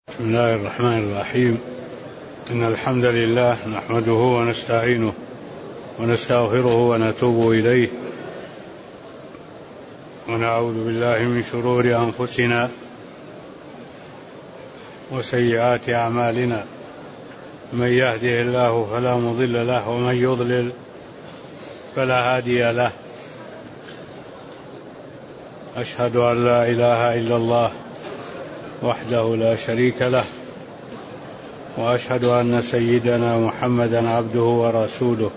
بسم الله الرحمن الرحيم. إن الحمد لله نحمده ونستعينه ونستغفره ونتوب إليه ونعوذ بالله من شرور أنفسنا وسيئات أعمالنا. من يهده الله فلا مضل له ومن يضلل فلا هادي له. أشهد أن لا إله إلا الله وحده لا شريك له، وأشهد أن سيدنا محمدا عبده ورسوله،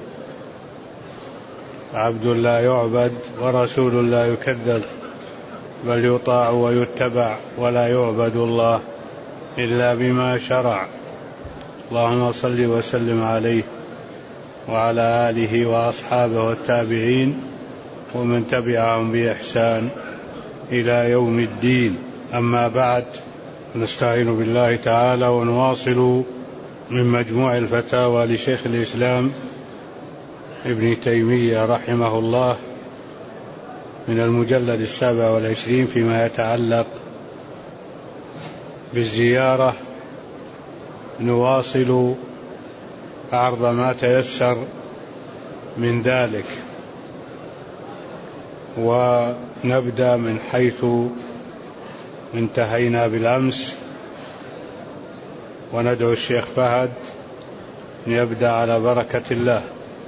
عبد لا يعبد ورسول لا يكذب، بل يطاع ويتبع ولا يعبد الله إلا بما شرع. اللهم صل وسلم عليه وعلى آله وأصحابه والتابعين ومن تبعهم بإحسان إلى يوم الدين. أما بعد، نستعين بالله تعالى ونواصل من مجموع الفتاوى لشيخ الإسلام ابن تيمية رحمه الله من المجلد 27 فيما يتعلق بالزيارة. نواصل عرض ما تيسر من ذلك، ونبدأ من حيث انتهينا بالأمس، وندعو الشيخ فهد أن يبدأ على بركة الله.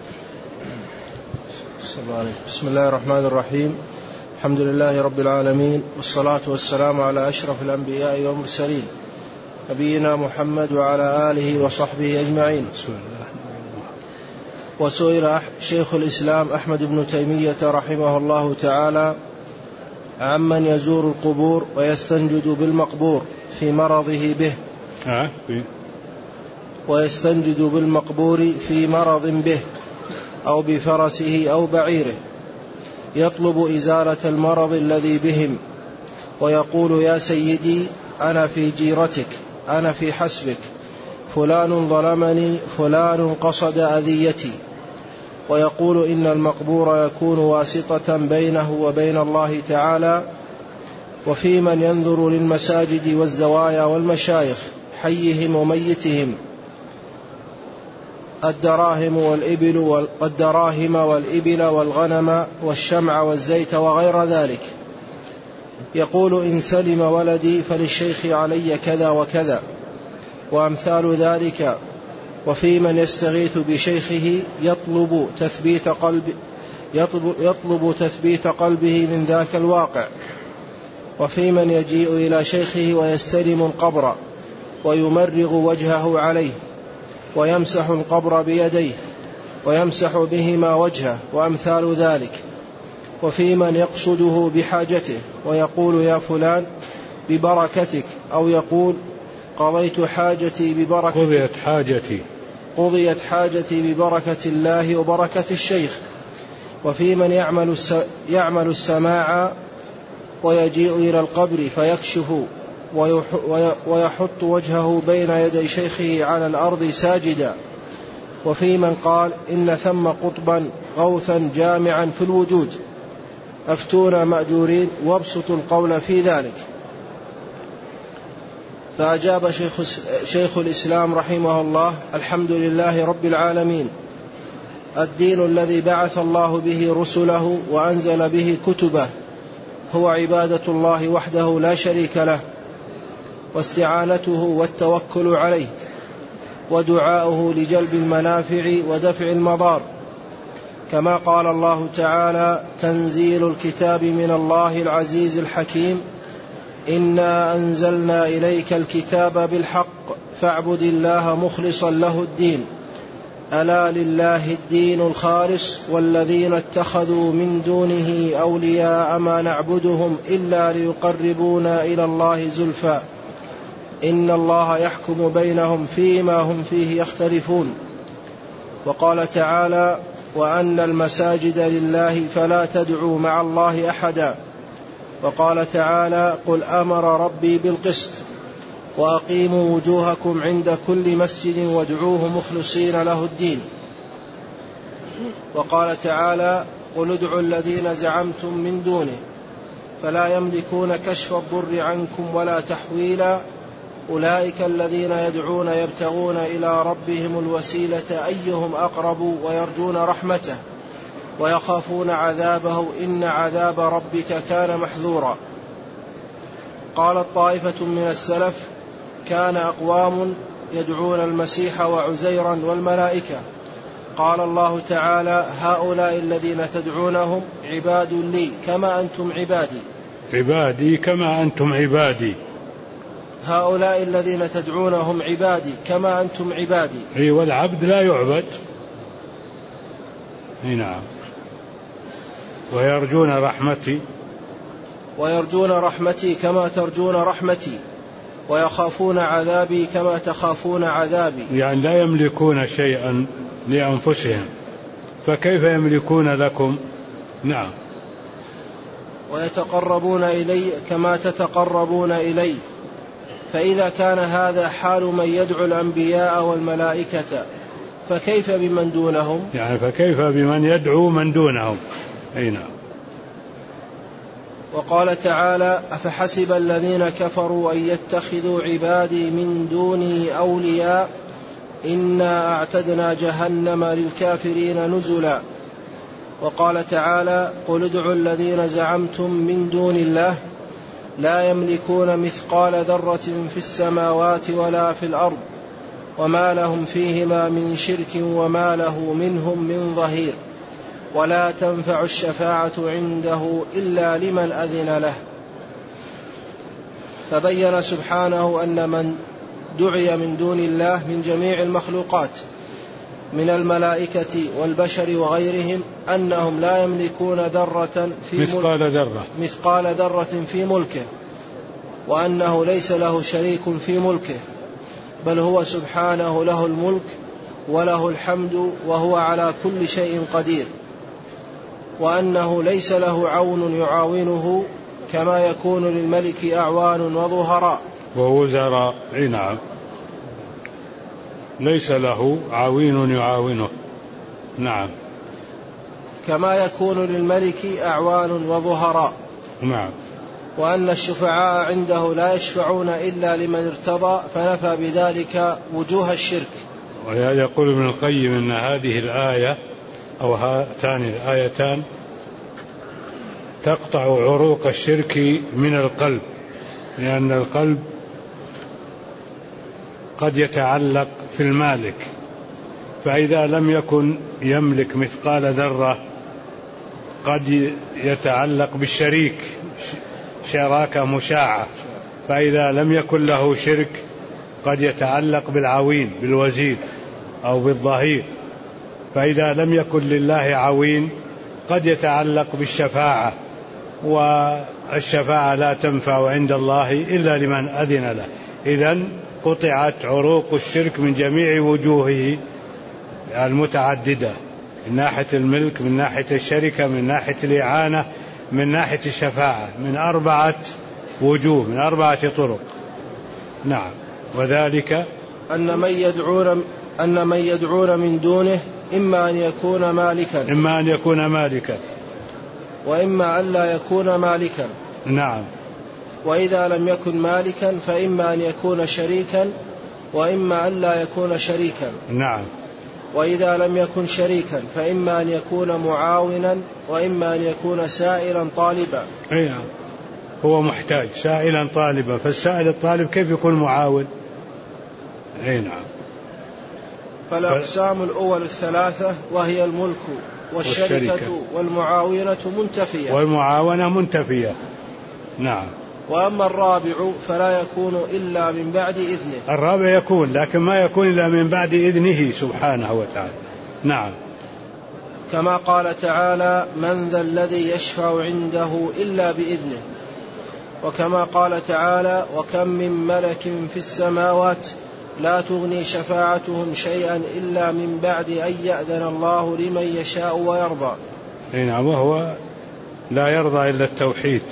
بسم الله الرحمن الرحيم. الحمد لله رب العالمين، والصلاة والسلام على أشرف الأنبياء والمرسلين نبينا محمد وعلى آله وصحبه أجمعين. وسئل شيخ الإسلام أحمد بن تيمية رحمه الله تعالى عمن يزور القبور ويستنجد بالمقبور في مرضه به ويستنجد بالمقبور في مرض به أو بفرسه أو بعيره، يطلب إزالة المرض الذي بهم، ويقول: يا سيدي، أنا في جيرتك، أنا في حسبك، فلان ظلمني، فلان قصد أذيتي. ويقول إن المقبور يكون واسطة بينه وبين الله تعالى. وفي من ينظر للمساجد والزوايا والمشايخ حيهم وميتهم الدراهم والإبل والغنم والشمع والزيت وغير ذلك، يقول: إن سلم ولدي فللشيخ علي كذا وكذا، وأمثال ذلك. وفي من يستغيث بشيخه يطلب تثبيت قلبه من ذاك الواقع. وفي من يجيء إلى شيخه ويستلم القبر ويمرغ وجهه عليه ويمسح القبر بيديه ويمسح بهما وجهه وأمثال ذلك. وفي من يقصده بحاجته ويقول: يا فلان ببركتك، أو يقول: قضيت حاجتي ببركة قضيت حاجتي ببركة الله وبركة الشيخ. وفي من يعمل السماع ويجيء إلى القبر فيكشف ويحط وجهه بين يدي شيخه على الأرض ساجدا. وفي من قال: إن ثم قطبا غوثا جامعا في الوجود، أفتونا مأجورين وابسطوا القول في ذلك. فأجاب شيخ الإسلام رحمه الله: الحمد لله رب العالمين. الدين الذي بعث الله به رسله وأنزل به كتبه هو عبادة الله وحده لا شريك له، واستعانته والتوكل عليه، ودعاؤه لجلب المنافع ودفع المضار، كما قال الله تعالى: تنزيل الكتاب من الله العزيز الحكيم، إنا أنزلنا إليك الكتاب بالحق فاعبد الله مخلصا له الدين، ألا لله الدين الخالص، والذين اتخذوا من دونه أولياء ما نعبدهم إلا ليقربونا إلى الله زلفى، إن الله يحكم بينهم فيما هم فيه يختلفون. وقال تعالى: وأن المساجد لله فلا تدعوا مع الله أحدا. وقال تعالى: قل أمر ربي بالقسط، وأقيموا وجوهكم عند كل مسجد وادعوه مخلصين له الدين. وقال تعالى: قل ادعوا الذين زعمتم من دونه فلا يملكون كشف الضر عنكم ولا تحويلا، أولئك الذين يدعون يبتغون إلى ربهم الوسيلة أيهم أقرب ويرجون رحمته ويخافون عذابه إن عذاب ربك كان محذورا. قالت طائفة من السلف كان أقوام يدعون المسيح وعزيرا والملائكة. قال الله تعالى هؤلاء الذين تدعونهم عباد لي كما أنتم عبادي. عبادي كما أنتم عبادي. هؤلاء الذين تدعونهم عبادي كما أنتم عبادي. والعبد لا يعبد. نعم. ويرجون رحمتي كما ترجون رحمتي ويخافون عذابي كما تخافون عذابي. يعني لا يملكون شيئا لأنفسهم فكيف يملكون لكم؟ نعم. ويتقربون إلي كما تتقربون إلي. فإذا كان هذا حال من يدعو الأنبياء والملائكة فكيف بمن دونهم؟ يعني فكيف بمن يدعو من دونهم؟ أي نعم. وقال تعالى أفحسب الذين كفروا أن يتخذوا عبادي من دوني أولياء إنا أعتدنا جهنم للكافرين نزلا. وقال تعالى قل ادعوا الذين زعمتم من دون الله لا يملكون مثقال ذرة في السماوات ولا في الأرض وما لهم فيهما من شرك وما له منهم من ظهير ولا تنفع الشفاعة عنده إلا لمن أذن له. فبين سبحانه أن من دعي من دون الله من جميع المخلوقات من الملائكة والبشر وغيرهم أنهم لا يملكون ذرة في مثقال ذرة في ملكه وأنه ليس له شريك في ملكه بل هو سبحانه له الملك وله الحمد وهو على كل شيء قدير وأنه ليس له عون يعاونه كما يكون للملك أعوان وظهراء ووزراء. نعم. ليس له عوين يعاونه. نعم. كما يكون للملك أعوان وظهراء. نعم. وأن الشفعاء عنده لا يشفعون إلا لمن ارتضى فنفى بذلك وجوه الشرك. ولهذا يقول ابن القيم إن هذه الآية أو هاتان الآيتان تقطع عروق الشرك من القلب لأن القلب قد يتعلق في المالك فإذا لم يكن يملك مثقال ذرة قد يتعلق بالشريك شراكة مشاعة فإذا لم يكن له شرك قد يتعلق بالعوين بالوزير أو بالظهير فإذا لم يكن لله عوين قد يتعلق بالشفاعة والشفاعة لا تنفع عند الله إلا لمن أذن له. إذن قطعت عروق الشرك من جميع وجوهه المتعددة من ناحية الملك من ناحية الشركة من ناحية الإعانة من ناحية الشفاعة من 4 وجوه من 4 طرق. نعم. وذلك أن من يدعون من دونه إما أن يكون مالكا وإما أن لا يكون مالكا. نعم. وإذا لم يكن مالكا فإما أن يكون شريكا وإما أن لا يكون شريكا. نعم. وإذا لم يكن شريكا فإما أن يكون معاونا وإما أن يكون سائلا طالبا. نعم. هو محتاج سائلا طالبا فالسائل الطالب كيف يكون معاون؟ نعم. فالأقسام الأول 3 وهي الملك والشركة والمعاونة منتفية. نعم. وأما الرابع فلا يكون إلا من بعد إذنه. الرابع يكون لكن ما يكون إلا من بعد إذنه سبحانه وتعالى. نعم. كما قال تعالى من ذا الذي يشفع عنده إلا بإذنه وكما قال تعالى وكم من ملك في السماوات لا تغني شفاعتهم شيئا إلا من بعد أن يأذن الله لمن يشاء ويرضى. نعم. وهو لا يرضى إلا التوحيد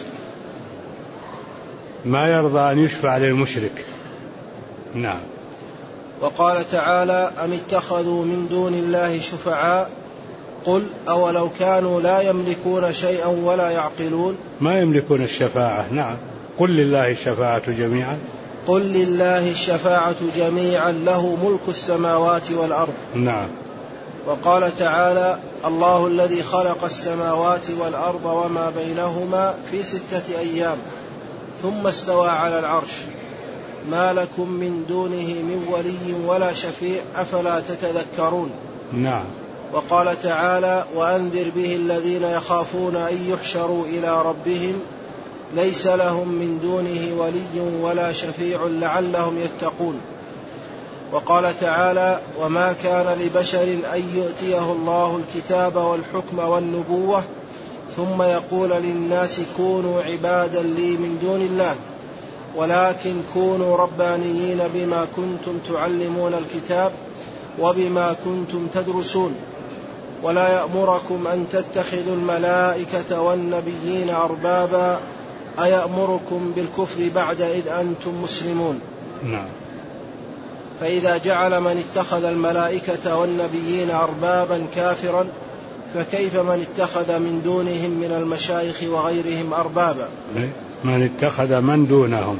ما يرضى أن يشفع للمشرك. نعم. وقال تعالى أم اتخذوا من دون الله شفعاء قل أولو كانوا لا يملكون شيئا ولا يعقلون. ما يملكون الشفاعة. نعم. قل لله الشفاعة جميعا قل لله الشفاعة جميعا له ملك السماوات والأرض. نعم. وقال تعالى الله الذي خلق السماوات والأرض وما بينهما في 6 أيام ثم استوى على العرش ما لكم من دونه من ولي ولا شفيع أفلا تتذكرون. نعم. وقال تعالى وأنذر به الذين يخافون أن يحشروا إلى ربهم ليس لهم من دونه ولي ولا شفيع لعلهم يتقون. وقال تعالى وما كان لبشر أن يؤتيه الله الكتاب والحكم والنبوة ثم يقول للناس كونوا عبادا لي من دون الله ولكن كونوا ربانيين بما كنتم تعلمون الكتاب وبما كنتم تدرسون ولا يأمركم أن تتخذوا الملائكة والنبيين أربابا أيأمركم بالكفر بعد إذ أنتم مسلمون. نعم. فإذا جعل من اتخذ الملائكة والنبيين أربابا كافرا فكيف من اتخذ من دونهم من المشايخ وغيرهم أربابا؟ من اتخذ من دونهم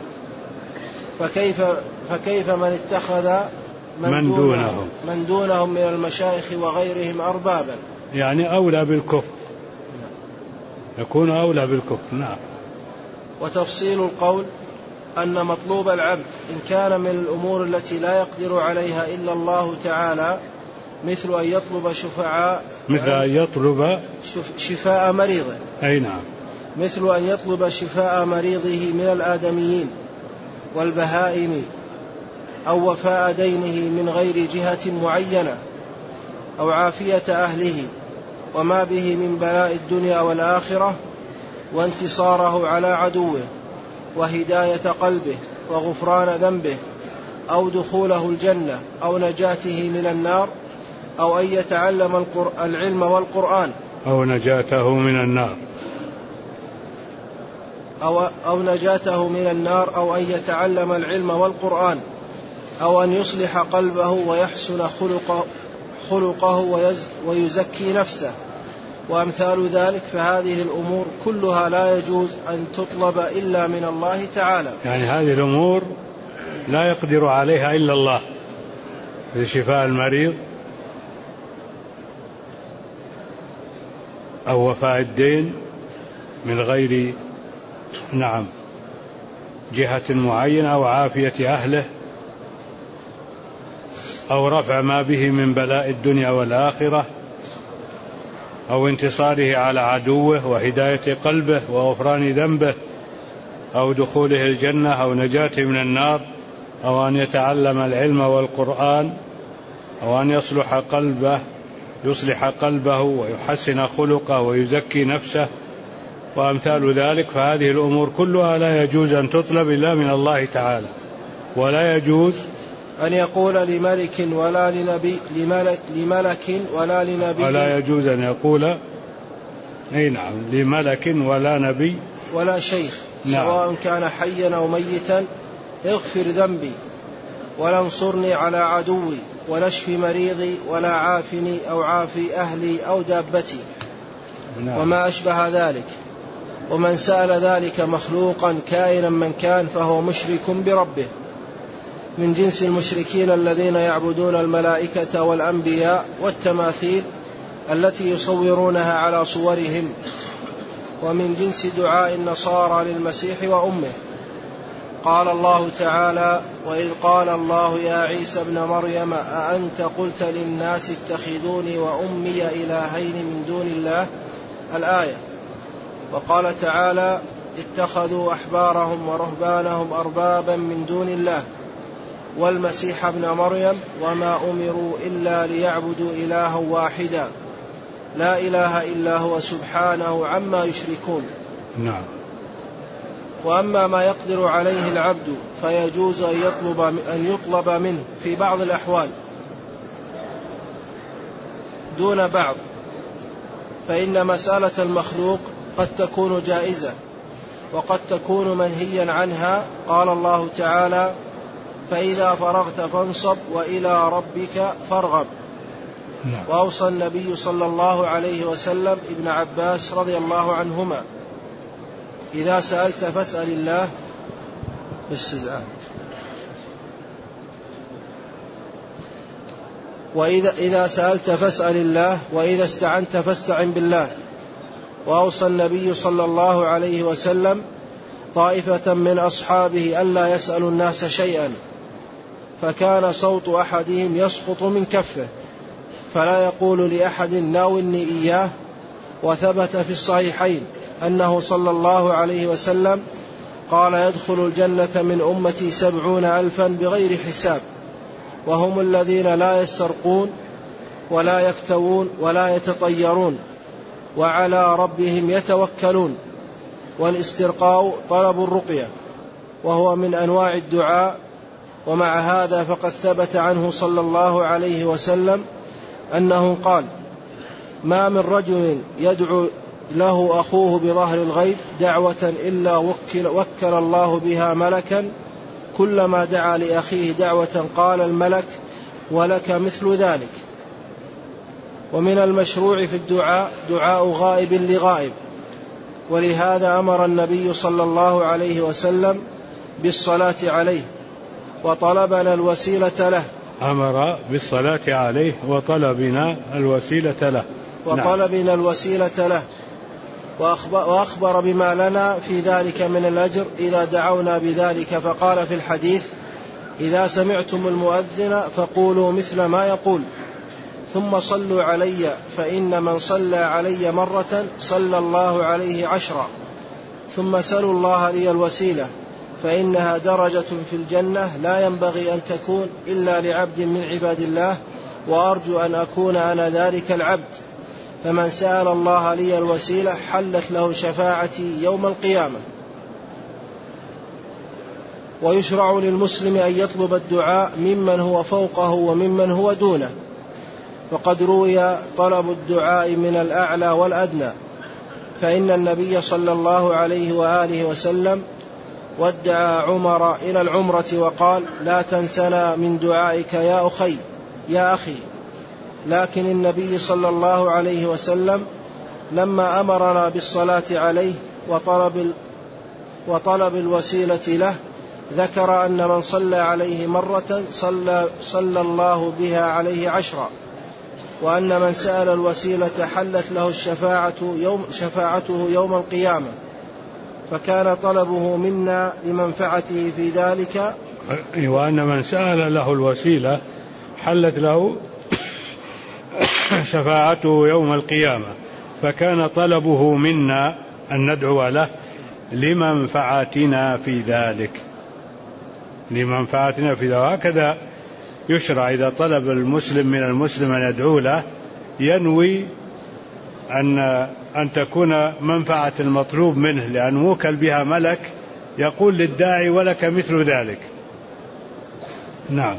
فكيف من اتخذ من دونهم من المشايخ وغيرهم أربابا؟ يعني أولى بالكفر، يكون أولى بالكفر. نعم. وتفصيل القول أن مطلوب العبد إن كان من الأمور التي لا يقدر عليها إلا الله تعالى مثل أن يطلب شفاء مريضه. أي نعم. مثل أن يطلب شفاء مريضه من الآدميين والبهائم أو وفاء دينه من غير جهة معينة أو عافية أهله وما به من بلاء الدنيا والآخرة وانتصاره على عدوه وهداية قلبه وغفران ذنبه أو دخوله الجنة أو نجاته من النار أو أن يتعلم العلم والقرآن أو نجاته من النار أو أن يتعلم العلم والقرآن أو أن يصلح قلبه ويحسن خلقه ويزكي نفسه وأمثال ذلك، فهذه الأمور كلها لا يجوز أن تطلب إلا من الله تعالى. يعني هذه الأمور لا يقدر عليها إلا الله، لشفاء المريض أو وفاء الدين من غير جهة معينة أو عافية أهله أو رفع ما به من بلاء الدنيا والآخرة أو انتصاره على عدوه وهداية قلبه وغفران ذنبه أو دخوله الجنة أو نجاته من النار أو أن يتعلم العلم والقرآن أو أن يصلح قلبه ويحسن خلقه ويزكي نفسه وأمثال ذلك، فهذه الأمور كلها لا يجوز أن تطلب إلا من الله تعالى. ولا يجوز أن يقول لملك ولا لنبي ولا يجوز أن يقول لملك ولا نبي ولا شيخ سواء كان حيا أو ميتا اغفر ذنبي ولا انصرني على عدوي ولا اشف مريضي ولا عافني أو عافي أهلي أو دابتي وما أشبه ذلك. ومن سأل ذلك مخلوقا كائنا من كان فهو مشرك بربه، من جنس المشركين الذين يعبدون الملائكة والأنبياء والتماثيل التي يصورونها على صورهم، ومن جنس دعاء النصارى للمسيح وأمه. قال الله تعالى وإذ قال الله يا عيسى ابن مريم أأنت قلت للناس اتخذوني وأمي إلهين من دون الله، الآية. وقال تعالى اتخذوا أحبارهم ورهبانهم أربابا من دون الله والمسيح ابن مريم وما أمروا إلا ليعبدوا إلها واحدا لا إله إلا هو سبحانه عما يشركون. نعم. وأما ما يقدر عليه العبد فيجوز أن يطلب منه في بعض الأحوال دون بعض، فإن مسألة المخلوق قد تكون جائزة وقد تكون منهيا عنها. قال الله تعالى فإذا فرغت فانصب وإلى ربك فارغب. وأوصى النبي صلى الله عليه وسلم ابن عباس رضي الله عنهما إذا سألت فاسأل الله باستزعام. وإذا سألت فاسأل الله، وإذا استعنت فاستعن بالله. وأوصى النبي صلى الله عليه وسلم طائفة من أصحابه ألا يسألوا الناس شيئا، فكان صوت أحدهم يسقط من كفه فلا يقول لأحد ناولني إياه. وثبت في الصحيحين أنه صلى الله عليه وسلم قال يدخل الجنة من أمتي 70,000 بغير حساب، وهم الذين لا يسترقون ولا يكتوون ولا يتطيرون وعلى ربهم يتوكلون. والاسترقاء طلب الرقية، وهو من أنواع الدعاء. ومع هذا فقد ثبت عنه صلى الله عليه وسلم أنه قال: ما من رجل يدعو له أخوه بظهر الغيب دعوة إلا وكل الله بها ملكا، كلما دعا لأخيه دعوة قال الملك ولك مثل ذلك. ومن المشروع في الدعاء دعاء غائب لغائب، ولهذا أمر النبي صلى الله عليه وسلم بالصلاة عليه وطلبنا الوسيلة له. أمر بالصلاة عليه وطلبنا الوسيلة له. وطلبنا الوسيلة له، وأخبر بما لنا في ذلك من الأجر إذا دعونا بذلك، فقال في الحديث: إذا سمعتم المؤذن فقولوا مثل ما يقول، ثم صلوا علي، فإن من صلى علي مرة صلى الله عليه 10، ثم سلوا الله لي الوسيلة، فإنها درجة في الجنة لا ينبغي أن تكون إلا لعبد من عباد الله، وأرجو أن أكون أنا ذلك العبد. فمن سأل الله لي الوسيلة حلت له شفاعتي يوم القيامة. ويشرع للمسلم أن يطلب الدعاء ممن هو فوقه وممن هو دونه، وقد روي طلب الدعاء من الأعلى والأدنى، فإن النبي صلى الله عليه وآله وسلم ودع عمر إلى العمرة وقال: لا تنسنا من دعائك يا أخي. لكن النبي صلى الله عليه وسلم لما أمرنا بالصلاة عليه وطلب الوسيلة له ذكر أن من صلى عليه مرة صلى الله بها عليه 10، وأن من سأل الوسيلة حلت له شفاعته يوم القيامة، فكان طلبه منا لمنفعته في ذلك. وأن من سأل له الوسيلة حلت له شفاعته يوم القيامة، فكان طلبه منا أن ندعو له لمنفعتنا في ذلك. هكذا يشرع إذا طلب المسلم من المسلم أن يدعو له ينوي أن تكون منفعة المطلوب منه، لأن موكل بها ملك يقول للداعي ولك مثل ذلك. نعم.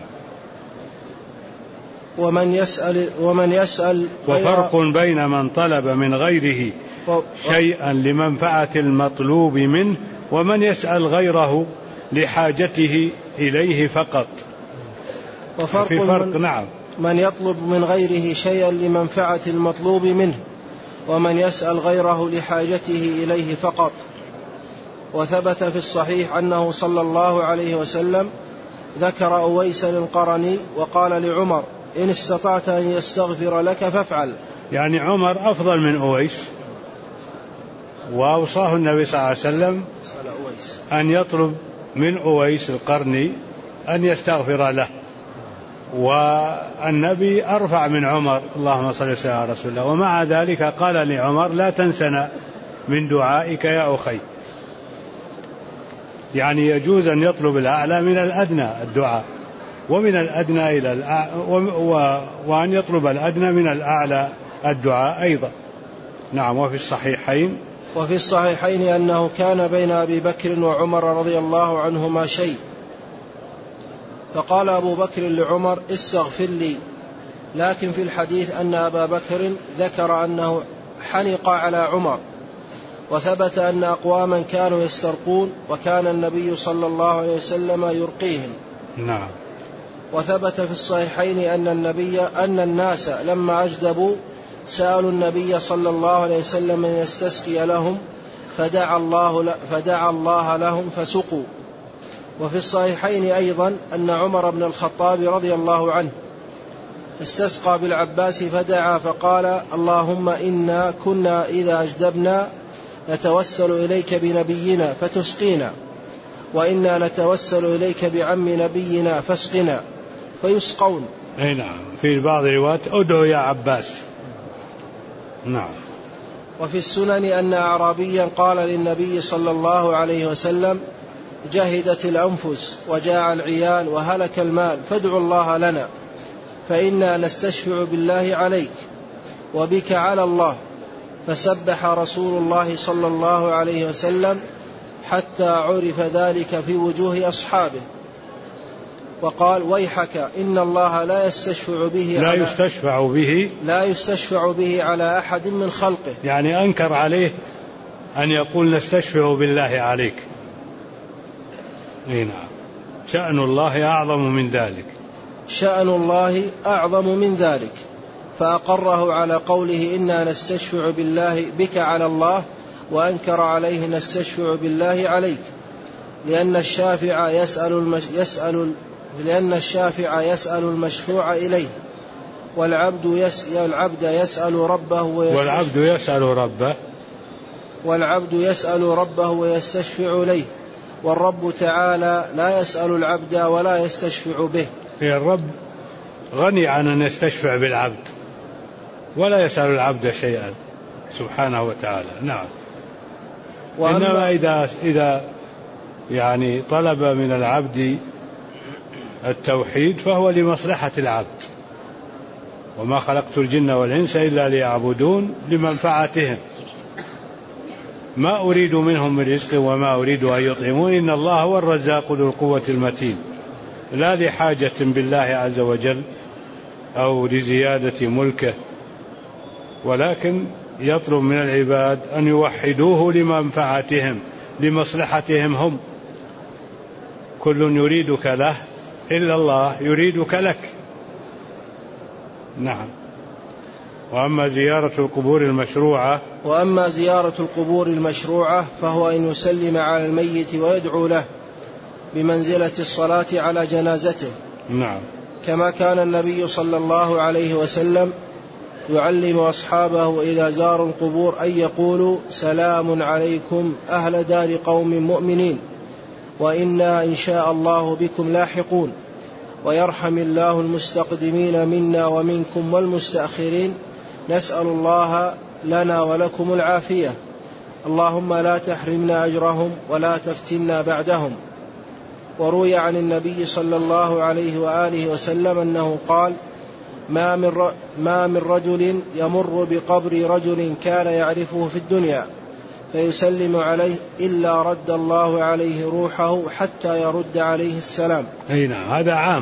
ومن يسأل وفرق بين من طلب من غيره شيئا لمنفعة المطلوب منه ومن يسأل غيره لحاجته إليه فقط. في فرق. نعم. من يطلب من غيره شيئا لمنفعة المطلوب منه، ومن يسأل غيره لحاجته إليه فقط. وثبت في الصحيح أنه صلى الله عليه وسلم ذكر أويس القرني وقال لعمر: إن استطعت أن يستغفر لك فافعل. يعني عمر أفضل من أويس، وأوصاه النبي صلى الله عليه وسلم أن يطلب من أويس القرني أن يستغفر له، والنبي أرفع من عمر، اللهم صل وسلم على رسول الله، ومع ذلك قال لعمر: لا تنسنا من دعائك يا أخي. يعني يجوز أن يطلب الأعلى من الأدنى الدعاء، ومن الأدنى إلى الأعلى، وأن يطلب الأدنى من الأعلى الدعاء أيضا. نعم. وفي الصحيحين أنه كان بين أبي بكر وعمر رضي الله عنهما شيء، فقال أبو بكر لعمر: استغفر لي. لكن في الحديث أن أبا بكر ذكر أنه حنق على عمر. وثبت أن أقواما كانوا يسترقون وكان النبي صلى الله عليه وسلم يرقيهم. نعم. وثبت في الصحيحين أن الناس لما أجدبوا سألوا النبي صلى الله عليه وسلم أن يستسقي لهم فدعا الله لهم فسقوا. وفي الصحيحين أيضا أن عمر بن الخطاب رضي الله عنه استسقى بالعباس فدعا فقال اللهم إنا كنا إذا أجدبنا نتوسل إليك بنبينا فتسقينا، وإنا نتوسل إليك بعم نبينا فاسقنا، فيسقون. أي نعم، في بعض الروايات ادعو يا عباس. نعم. وفي السنن أن أعرابيا قال للنبي صلى الله عليه وسلم جهدت الأنفس وجاع العيال وهلك المال فادعوا الله لنا فإنا نستشفع بالله عليك وبك على الله، فسبح رسول الله صلى الله عليه وسلم حتى عرف ذلك في وجوه أصحابه، وقال ويحك إن الله لا يستشفع به على أحد من خلقه. يعني أنكر عليه أن يقول نستشفع بالله عليك. نعم. شأن الله أعظم من ذلك، فأقره على قوله إنا نستشفع بالله بك على الله، وأنكر عليه نستشفع بالله عليك، لأن الشافع يسأل المشفوع إليه، والعبد يسأل ربه ويستشفع إليه، والرب تعالى لا يسأل العبد ولا يستشفع به. الرب غني عن أن يستشفع بالعبد ولا يسأل العبد شيئا سبحانه وتعالى. نعم. إنما إذا يعني طلب من العبد التوحيد فهو لمصلحة العبد، وما خلقت الجن والإنس إلا ليعبدون لمنفعتهم، ما أريد منهم من رزق وما أريد أن يطعمون إن الله هو الرزاق ذو القوة المتين، لا لحاجة بالله عز وجل أو لزيادة ملكه، ولكن يطلب من العباد أن يوحدوه لمنفعتهم لمصلحتهم هم. كل يريدك له إلا الله يريدك لك. نعم. وأما زيارة القبور المشروعة فهو أن يسلم على الميت ويدعو له بمنزلة الصلاة على جنازته. نعم. كما كان النبي صلى الله عليه وسلم يعلم أصحابه إذا زاروا القبور أن يقولوا سلام عليكم أهل دار قوم مؤمنين وإنا إن شاء الله بكم لاحقون، ويرحم الله المستقدمين منا ومنكم والمستأخرين، نسأل الله لنا ولكم العافية، اللهم لا تحرمنا أجرهم ولا تفتنا بعدهم. وروي عن النبي صلى الله عليه وآله وسلم أنه قال ما من رجل يمر بقبر رجل كان يعرفه في الدنيا فيسلم عليه إلا رد الله عليه روحه حتى يرد عليه السلام. أي نعم.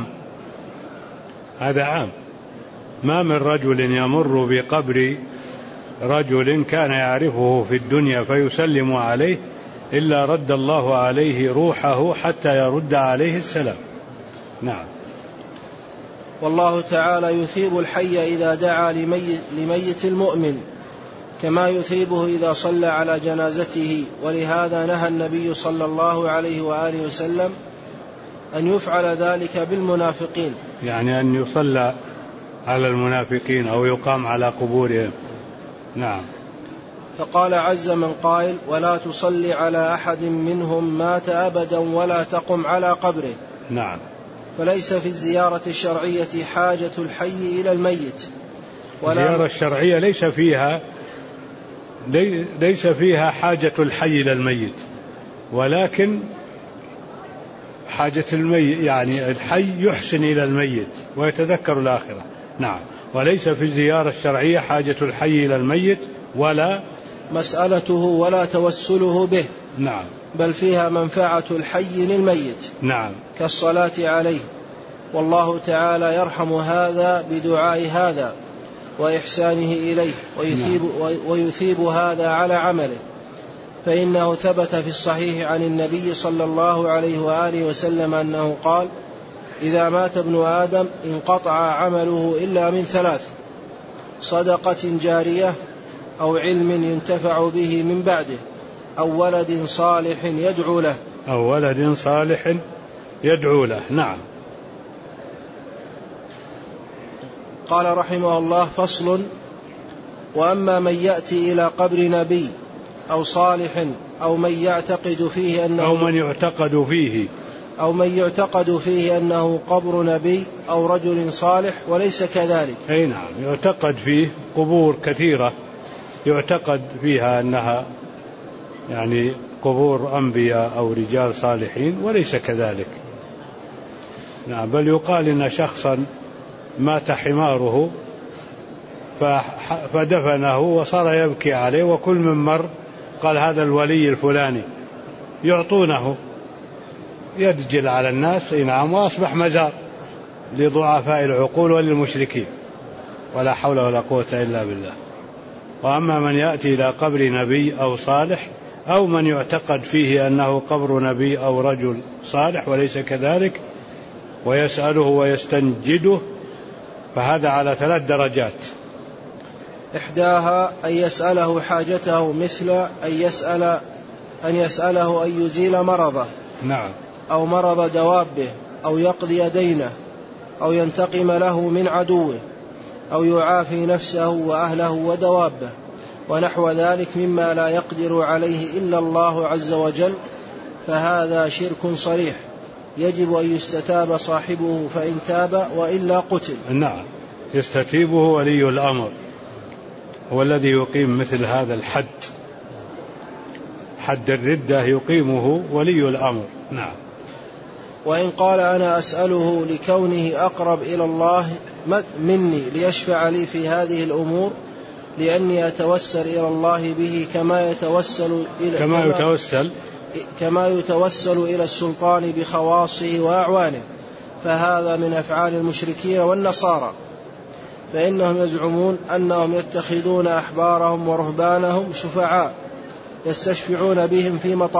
هذا عام. ما من رجل يمر بقبر رجل كان يعرفه في الدنيا فيسلم عليه إلا رد الله عليه روحه حتى يرد عليه السلام. نعم. والله تعالى يثيب الحي إذا دعا لميت المؤمن كما يثيبه إذا صلى على جنازته، ولهذا نهى النبي صلى الله عليه وآله وسلم أن يفعل ذلك بالمنافقين، يعني أن يصلى على المنافقين أو يقام على قبورهم. نعم. فقال عز من قائل ولا تصلي على أحد منهم مات أبدا ولا تقم على قبره. نعم. فليس في الزيارة الشرعية حاجة الحي إلى الميت، الزيارة الشرعية ليس فيها حاجة الحي إلى الميت، ولكن حاجة الميت يعني الحي يحسن إلى الميت ويتذكر الآخرة. نعم. وليس في الزيارة الشرعية حاجة الحي إلى الميت ولا مسألته ولا توسله به. نعم. بل فيها منفعة الحي للميت. نعم. كالصلاة عليه، والله تعالى يرحم هذا بدعاء هذا وإحسانه إليه ويثيب هذا على عمله، فإنه ثبت في الصحيح عن النبي صلى الله عليه وآله وسلم أنه قال إذا مات ابن آدم انقطع عمله إلا من ثلاث: صدقة جارية أو علم ينتفع به من بعده أو ولد صالح يدعو له. نعم. قال رحمه الله: فصل. وأما من يأتي إلى قبر نبي أو صالح أو من يعتقد فيه أنه أو من يعتقد فيه أنه قبر نبي أو رجل صالح وليس كذلك. أي نعم، يعتقد فيه قبور كثيرة يعتقد فيها أنها يعني قبور أنبياء أو رجال صالحين وليس كذلك. نعم، بل يقال إن شخصا مات حماره فدفنه وصار يبكي عليه، وكل من مر قال هذا الولي الفلاني، يعطونه يدجل على الناس. نعم، وأصبح مزار لضعفاء العقول وللمشركين، ولا حول ولا قوة إلا بالله. وأما من يأتي إلى قبر نبي أو صالح أو من يعتقد فيه أنه قبر نبي أو رجل صالح وليس كذلك ويسأله ويستنجده، فهذا على 3 درجات. إحداها أن يسأله حاجته، مثل أن يسأله أن يزيل مرضه، نعم، أو مرض دوابه، أو يقضي دينه، أو ينتقم له من عدوه، أو يعافي نفسه وأهله ودوابه، ونحو ذلك مما لا يقدر عليه إلا الله عز وجل، فهذا شرك صريح يجب أن يستتاب صاحبه، فإن تاب وإلا قتل. نعم، يستتيبه ولي الأمر، هو الذي يقيم مثل هذا الحد، حد الردة يقيمه ولي الأمر. نعم. وإن قال أنا أسأله لكونه أقرب إلى الله مني ليشفع لي في هذه الأمور، لأني أتوسل إلى الله به كما يتوسل إلى السلطان بخواصه وأعوانه، فهذا من أفعال المشركين والنصارى، فإنهم يزعمون أنهم يتخذون أحبارهم ورهبانهم شفعاء يستشفعون بهم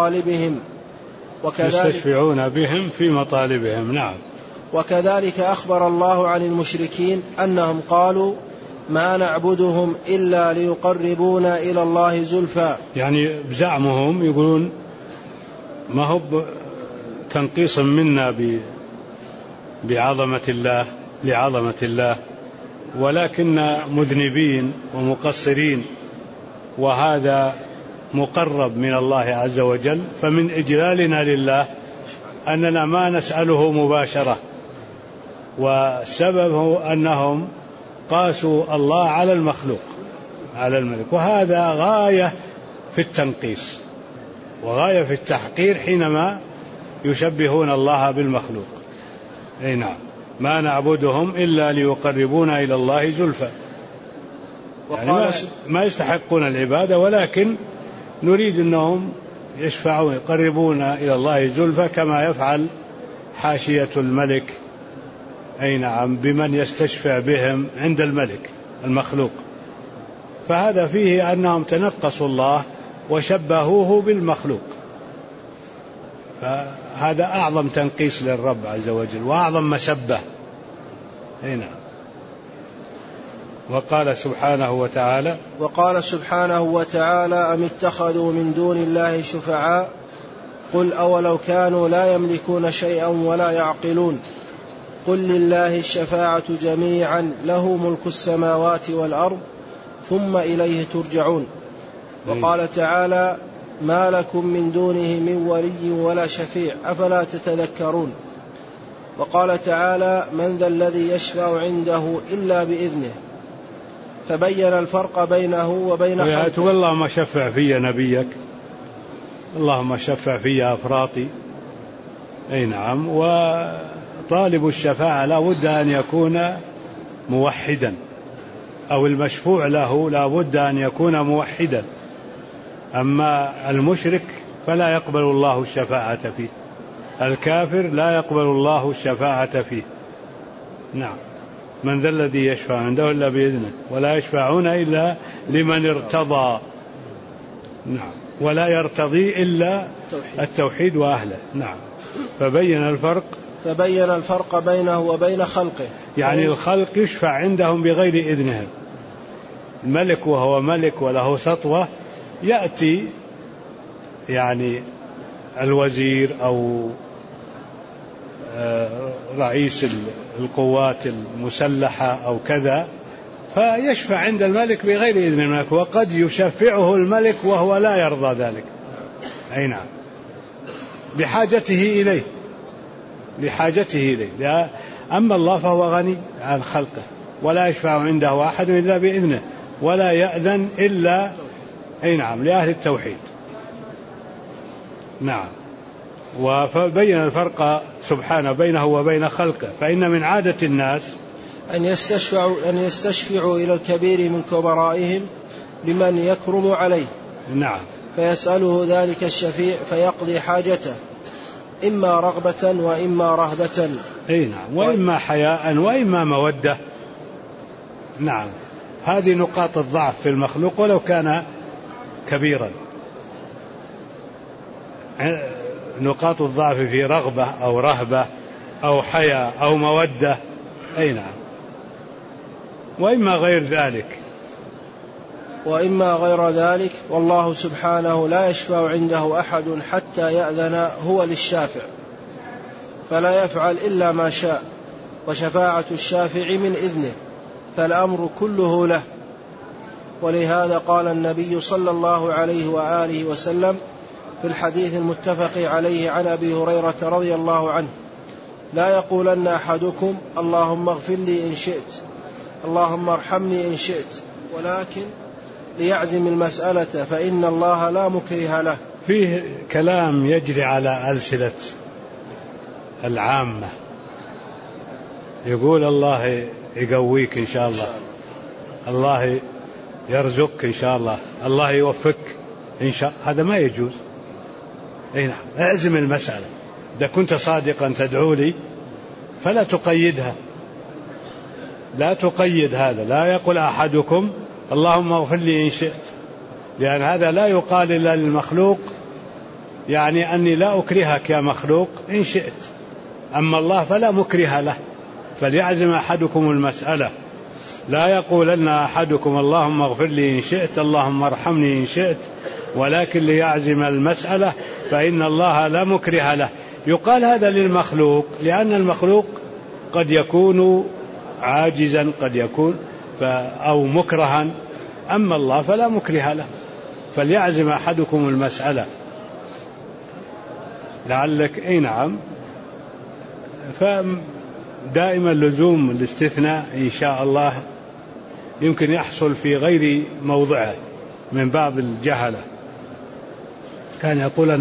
في مطالبهم. نعم. وكذلك أخبر الله عن المشركين أنهم قالوا ما نعبدهم إلا ليقربونا إلى الله زلفى، يعني بزعمهم يقولون ما هو تنقيص منا لعظمة الله، ولكن مذنبين ومقصرين، وهذا مقرب من الله عز وجل، فمن إجلالنا لله أننا ما نسأله مباشرة، وسببه أنهم قاسوا الله على المخلوق، على الملك، وهذا غاية في التنقيص وغاية في التحقير حينما يشبهون الله بالمخلوق. أي نعم، ما نعبدهم إلا ليقربونا إلى الله زلفى، يعني ما يستحقون العبادة، ولكن نريد أنهم يشفعون يقربونا إلى الله زلفى كما يفعل حاشية الملك. أي نعم، بمن يستشفع بهم عند الملك المخلوق، فهذا فيه أنهم تنقصوا الله وشبهوه بالمخلوق، فهذا أعظم تنقيص للرب عز وجل وأعظم مسبة. أي نعم. وقال سبحانه وتعالى أم اتخذوا من دون الله شفعاء قل أولو كانوا لا يملكون شيئا ولا يعقلون قل لله الشفاعة جميعا له ملك السماوات والأرض ثم إليه ترجعون. وقال تعالى ما لكم من دونه من ولي ولا شفيع أفلا تتذكرون. وقال تعالى من ذا الذي يشفع عنده إلا بإذنه، فبين الفرق بينه وبين خلقه. اللهم شفع في نبيك، اللهم شفع في أفراطي. أي نعم. وطالب الشفاعة لا بد أن يكون موحدا، أو المشفوع له لا بد أن يكون موحدا. أما المشرك فلا يقبل الله الشفاعة فيه، الكافر لا يقبل الله الشفاعة فيه. نعم. من ذا الذي يشفع عنده إلا بإذنه ولا يشفعون إلا لمن ارتضى. نعم. ولا يرتضي إلا التوحيد وأهله. نعم. فبين الفرق بينه وبين خلقه، يعني الخلق يشفع عندهم بغير إذنهم. الملك وهو ملك وله سطوة يأتي يعني الوزير أو رئيس القوات المسلحة أو كذا، فيشفع عند الملك بغير إذن الملك، وقد يشفعه الملك وهو لا يرضى ذلك. أي نعم، بحاجته إليه. أما الله فهو غني عن خلقه، ولا يشفع عنده أحد إلا بإذنه، ولا يأذن إلا لأهل التوحيد. نعم. وبين الفرق سبحانه بينه وبين خلقه، فإن من عادة الناس أن يستشفعوا إلى الكبير من كبرائهم بمن يكرم عليه. نعم. فيسأله ذلك الشفيع فيقضي حاجته، إما رغبة وإما رهبة. نعم. وإما حياء وإما مودة. نعم. هذه نقاط الضعف في المخلوق ولو كان كبيرا. نقاط الضعف في رغبة أو رهبة أو حياء أو مودة. نعم. وإما غير ذلك. والله سبحانه لا يشفع عنده أحد حتى يأذن هو للشافع، فلا يفعل إلا ما شاء، وشفاعة الشافع من إذنه، فالأمر كله له. ولهذا قال النبي صلى الله عليه وآله وسلم في الحديث المتفق عليه عن أبي هريرة رضي الله عنه: لا يقولن أحدكم اللهم اغفر لي إن شئت، اللهم ارحمني إن شئت، ولكن ليعزم المسألة، فإن الله لا مكره له. فيه كلام يجري على ألسنة العامة، يقول الله يقويك إن شاء الله، الله يرزقك إن شاء الله، الله يوفقك إن شاء الله. هذا ما يجوز. نعم. اعزم المسألة. إذا كنت صادقا تدعو لي فلا تقيدها، لا تقيد هذا. لا يقول أحدكم اللهم اغفر لي إن شئت، لأن هذا لا يقال إلا للمخلوق، يعني أني لا أكرهك يا مخلوق إن شئت. أما الله فلا مكره له، فليعزم أحدكم المسألة. لا يقولن أحدكم اللهم اغفر لي إن شئت، اللهم ارحمني إن شئت، ولكن ليعزم المسألة، فإن الله لا مكره له. يقال هذا للمخلوق لأن المخلوق قد يكون عاجزا، قد يكون أو مكرها. أما الله فلا مكره له، فليعزم أحدكم المسألة لعلك. نعم. فدائما لزوم الاستثناء إن شاء الله يمكن يحصل في غير موضعه من باب الجهلة. كان يقول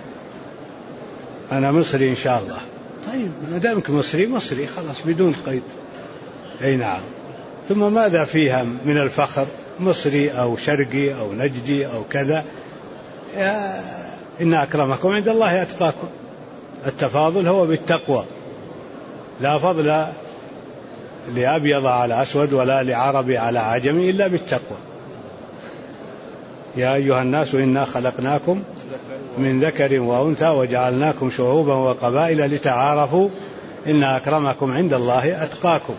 أنا مصري إن شاء الله. طيب ما دامك مصري خلاص بدون قيد. نعم. ثم ماذا فيها من الفخر؟ مصري أو شرقي أو نجدي أو كذا. إن أكرمكم عند الله أتقاكم. التفاضل هو بالتقوى، لا فضل لأبيض على أسود ولا لعربي على عجمي إلا بالتقوى. يا أيها الناس إنا خلقناكم من ذكر وأنثى وجعلناكم شعوبا وقبائل لتعارفوا إن أكرمكم عند الله أتقاكم.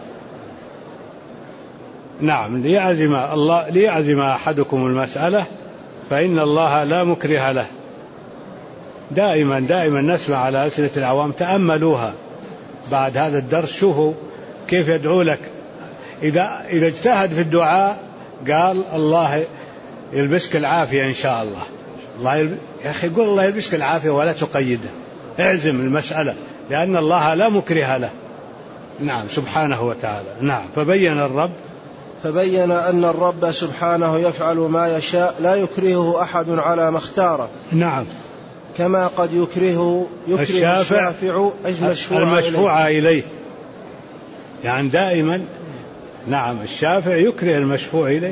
نعم. ليعزم أحدكم المسألة، فإن الله لا مكره له. دائما نسمع على ألسنة العوام، تأملوها بعد هذا الدرس، شوفوا كيف يدعو لك. إذا اجتهد في الدعاء قال الله يلبسك العافية إن شاء الله. يا أخي قول الله يلبسك العافية ولا تقيده، اعزم المسألة، لأن الله لا مكره له. نعم سبحانه وتعالى. نعم. فبين أن الرب سبحانه يفعل ما يشاء، لا يكرهه أحد على ما اختاره. نعم. كما قد يكره الشافع المشفوع إليه. يعني دائما نعم الشافع يكره المشفوع إليه.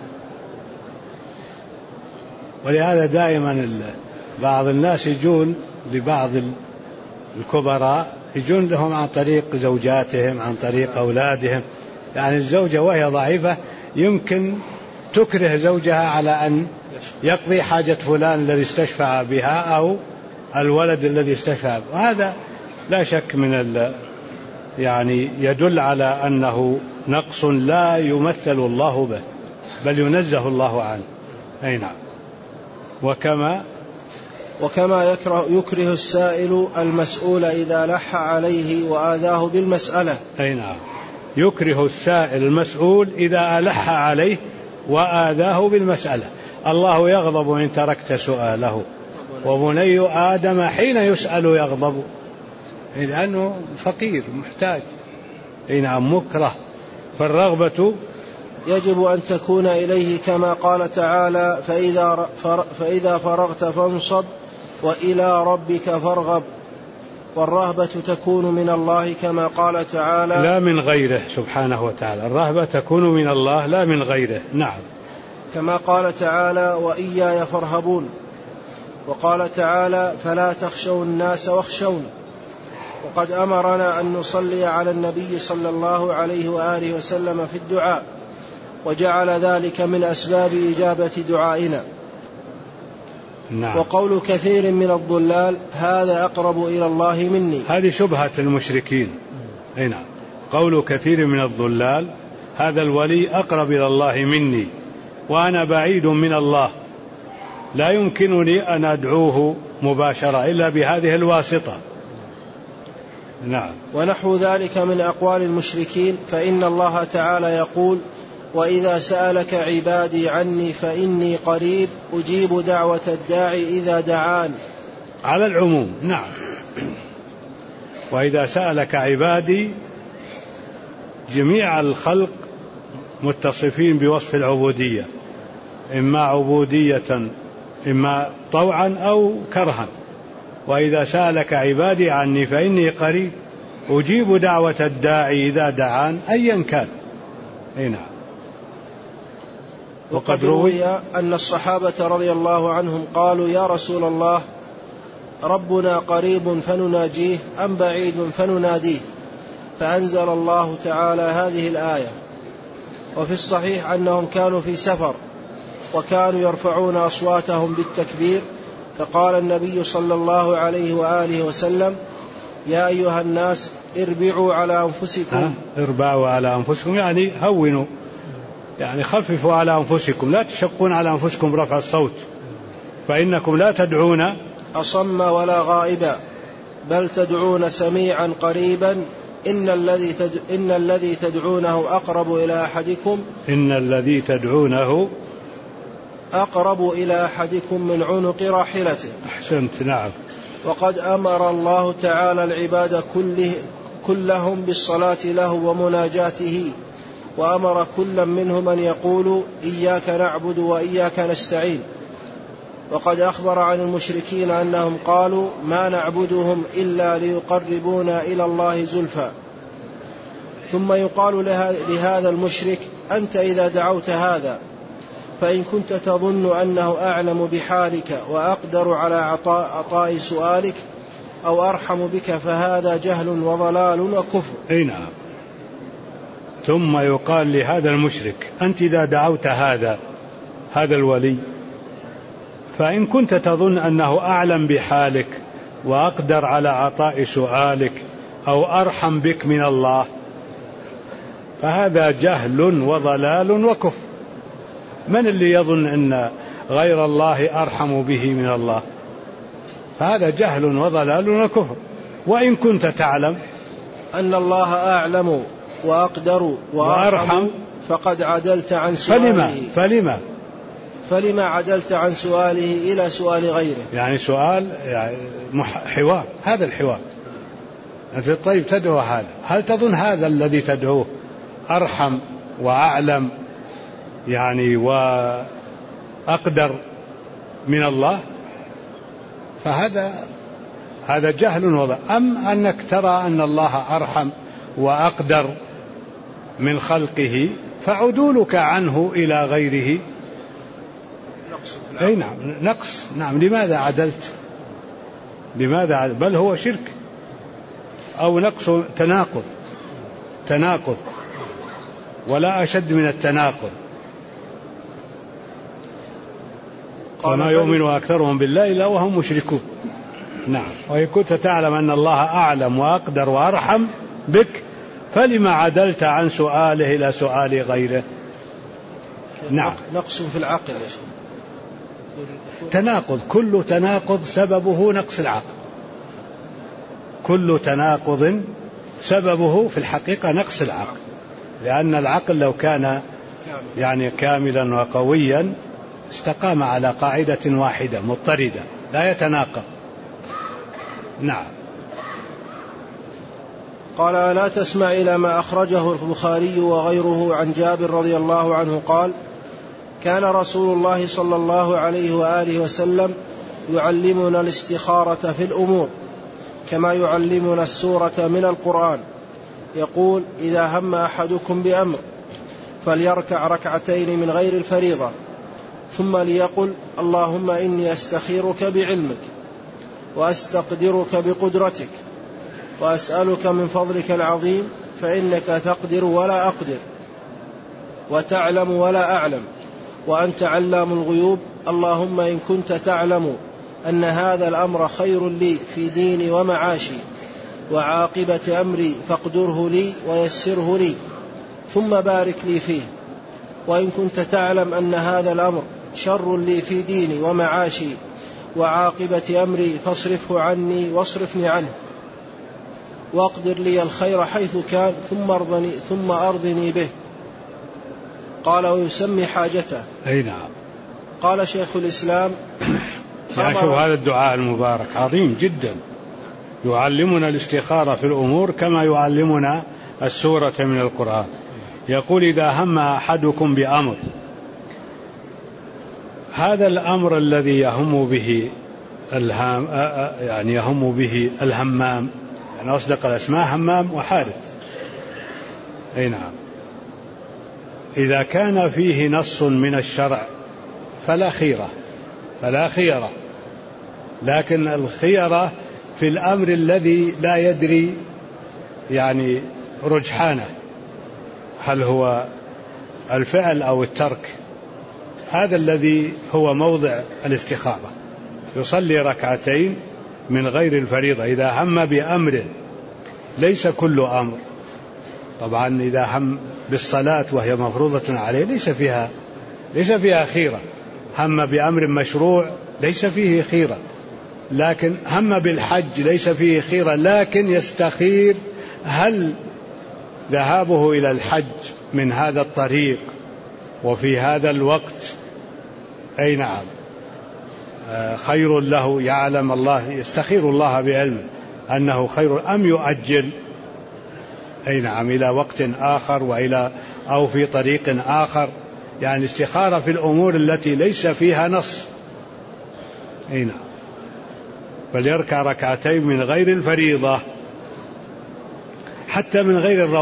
ولهذا دائما بعض الناس يجون لبعض الكبراء، يجون لهم عن طريق زوجاتهم، عن طريق أولادهم. يعني الزوجة وهي ضعيفة يمكن تكره زوجها على أن يقضي حاجة فلان الذي استشفع بها أو الولد الذي استشفع، وهذا لا شك يعني يدل على أنه نقص لا يمثل الله به، بل ينزه الله عنه. أي نعم. وكما يكره السائل المسؤول إذا لح عليه وآذاه بالمسألة. أي نعم، يكره السائل المسؤول إذا ألح عليه وآذاه بالمسألة. الله يغضب إن تركت سؤاله، وبني آدم حين يسأل يغضب، لأنه فقير محتاج. أي نعم، مكره. فالرغبة يجب أن تكون إليه كما قال تعالى: فإذا فرغت فانصب وإلى ربك فارغب. والرهبة تكون من الله كما قال تعالى: لا من غيره سبحانه وتعالى. الرهبة تكون من الله لا من غيره. نعم، كما قال تعالى: وإياي فارهبون. وقال تعالى: فلا تخشوا الناس واخشون. وقد أمرنا أن نصلي على النبي صلى الله عليه وآله وسلم في الدعاء، وجعل ذلك من أسباب إجابة دعائنا. نعم. وقول كثير من الضلال: هذا أقرب إلى الله مني، هذه شبهة المشركين. أي نعم، قول كثير من الضلال: هذا الولي أقرب إلى الله مني وأنا بعيد من الله، لا يمكنني أن أدعوه مباشرة إلا بهذه الواسطة. نعم. ونحو ذلك من أقوال المشركين، فإن الله تعالى يقول: وإذا سألك عبادي عني فإني قريب أجيب دعوة الداعي إذا دعان، على العموم. نعم. وإذا سألك عبادي، جميع الخلق متصفين بوصف العبودية، إما عبودية إما طوعا أو كرها. وإذا سألك عبادي عني فإني قريب أجيب دعوة الداعي إذا دعان، أيا كان. نعم. وقد روي أن الصحابة رضي الله عنهم قالوا: يا رسول الله، ربنا قريب فنناجيه أم بعيد فنناديه؟ فأنزل الله تعالى هذه الآية. وفي الصحيح أنهم كانوا في سفر وكانوا يرفعون أصواتهم بالتكبير، فقال النبي صلى الله عليه وآله وسلم: يا أيها الناس اربعوا على أنفسكم. اربعوا على أنفسكم يعني هونوا، يعني خففوا على أنفسكم، لا تشقون على أنفسكم برفع الصوت، فإنكم لا تدعون أصم ولا غائبا، بل تدعون سميعا قريبا. إن الذي تدعونه أقرب إلى أحدكم. إن الذي تدعونه أقرب إلى أحدكم من عنق راحلته. أحسنت. نعم. وقد أمر الله تعالى العباد كلهم بالصلاة له ومناجاته، وأمر كل منهم أن يقولوا: إياك نعبد وإياك نستعين. وقد أخبر عن المشركين أنهم قالوا: ما نعبدهم إلا ليقربونا إلى الله زلفى. ثم يقال لهذا المشرك: أنت إذا دعوت هذا فإن كنت تظن أنه أعلم بحالك وأقدر على عطاء سؤالك أو أرحم بك فهذا جهل وضلال وكفر. أي نعم. ثم يقال لهذا المشرك: أنت إذا دعوت هذا الولي فإن كنت تظن أنه أعلم بحالك وأقدر على عطاء سؤالك أو أرحم بك من الله فهذا جهل وضلال وكفر. من اللي يظن أن غير الله أرحم به من الله؟ فهذا جهل وضلال وكفر. وإن كنت تعلم أن الله أعلم وأقدر وأرحم فقد عدلت عن سؤاله. فلما عدلت عن سؤاله إلى سؤال غيره؟ يعني سؤال، يعني حوار. هذا الحوار. أنت طيب تدعو هذا، هل تظن هذا الذي تدعوه أرحم وأعلم يعني وأقدر من الله؟ فهذا جهل وضع. أم أنك ترى أن الله أرحم وأقدر من خلقه فعدولك عنه إلى غيره أي نعم نقص. نعم. لماذا عدلت؟ بل هو شرك أو نقص، تناقض ولا أشد من التناقض. وما يؤمن أكثرهم بالله إلا وهم مشركون. نعم. وإن كنت تعلم أن الله أعلم وأقدر وأرحم بك فلما عدلت عن سؤاله إلى سؤال غيره؟ نعم. نقص في العقل يا شيخ. تناقض، كل تناقض سببه نقص العقل، كل تناقض سببه في الحقيقة نقص العقل، لأن العقل لو كان يعني كاملا وقويا استقام على قاعدة واحدة مضطردة لا يتناقض. نعم. قال: ألا تسمع إلى ما أخرجه البخاري وغيره عن جابر رضي الله عنه قال: كان رسول الله صلى الله عليه وآله وسلم يعلمنا الاستخارة في الأمور كما يعلمنا السورة من القرآن، يقول: إذا هم أحدكم بأمر فليركع ركعتين من غير الفريضة، ثم ليقل: اللهم إني أستخيرك بعلمك وأستقدرك بقدرتك وأسألك من فضلك العظيم فإنك تقدر ولا أقدر وتعلم ولا أعلم وأنت علام الغيوب، اللهم إن كنت تعلم أن هذا الأمر خير لي في ديني ومعاشي وعاقبة أمري فاقدره لي ويسره لي ثم بارك لي فيه، وإن كنت تعلم أن هذا الأمر شر لي في ديني ومعاشي وعاقبة أمري فاصرفه عني واصرفني عنه، واقدر لي الخير حيث كان ثم أرضني به. قال: ويسمي حاجته. أي نعم. قال شيخ الإسلام: شوف هذا الدعاء المبارك عظيم جدا، يعلمنا الاستخارة في الأمور كما يعلمنا السورة من القرآن. يقول: إذا هم أحدكم بأمر، هذا الأمر الذي يهم به يهم به الهمام، يعني أصدق الأسماء همام وحارث. أي نعم. إذا كان فيه نص من الشرع فلا خيرة، لكن الخيرة في الأمر الذي لا يدري يعني رجحانه، هل هو الفعل أو الترك، هذا الذي هو موضع الاستخارة. يصلي ركعتين من غير الفريضة إذا هم بأمر، ليس كل أمر، طبعا إذا هم بالصلاة وهي مفروضة عليه ليس فيها خيرة، هم بأمر مشروع ليس فيه خيرة، لكن هم بالحج ليس فيه خيرة، لكن يستخير هل ذهابه إلى الحج من هذا الطريق وفي هذا الوقت أي نعم خير له، يعلم الله، يستخير الله بعلمه أنه خير، أم يؤجل أي نعم إلى وقت آخر أو في طريق آخر، يعني استخارة في الأمور التي ليس فيها نص. أي نعم. فليركع ركعتين من غير الفريضة، حتى من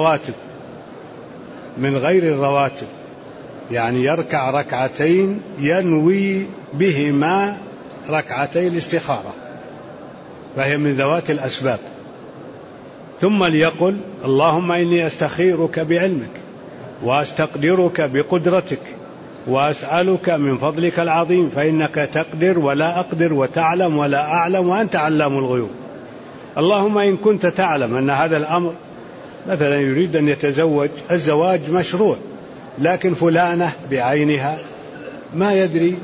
غير الرواتب، يعني يركع ركعتين ينوي بهما ركعتي الاستخارة، فهي من ذوات الأسباب. ثم ليقل: اللهم إني أستخيرك بعلمك وأستقدرك بقدرتك وأسألك من فضلك العظيم فإنك تقدر ولا أقدر وتعلم ولا أعلم وأنت علام الغيوب. اللهم إن كنت تعلم أن هذا الأمر، مثلا يريد أن يتزوج، الزواج مشروع، لكن فلانة بعينها ما يدري،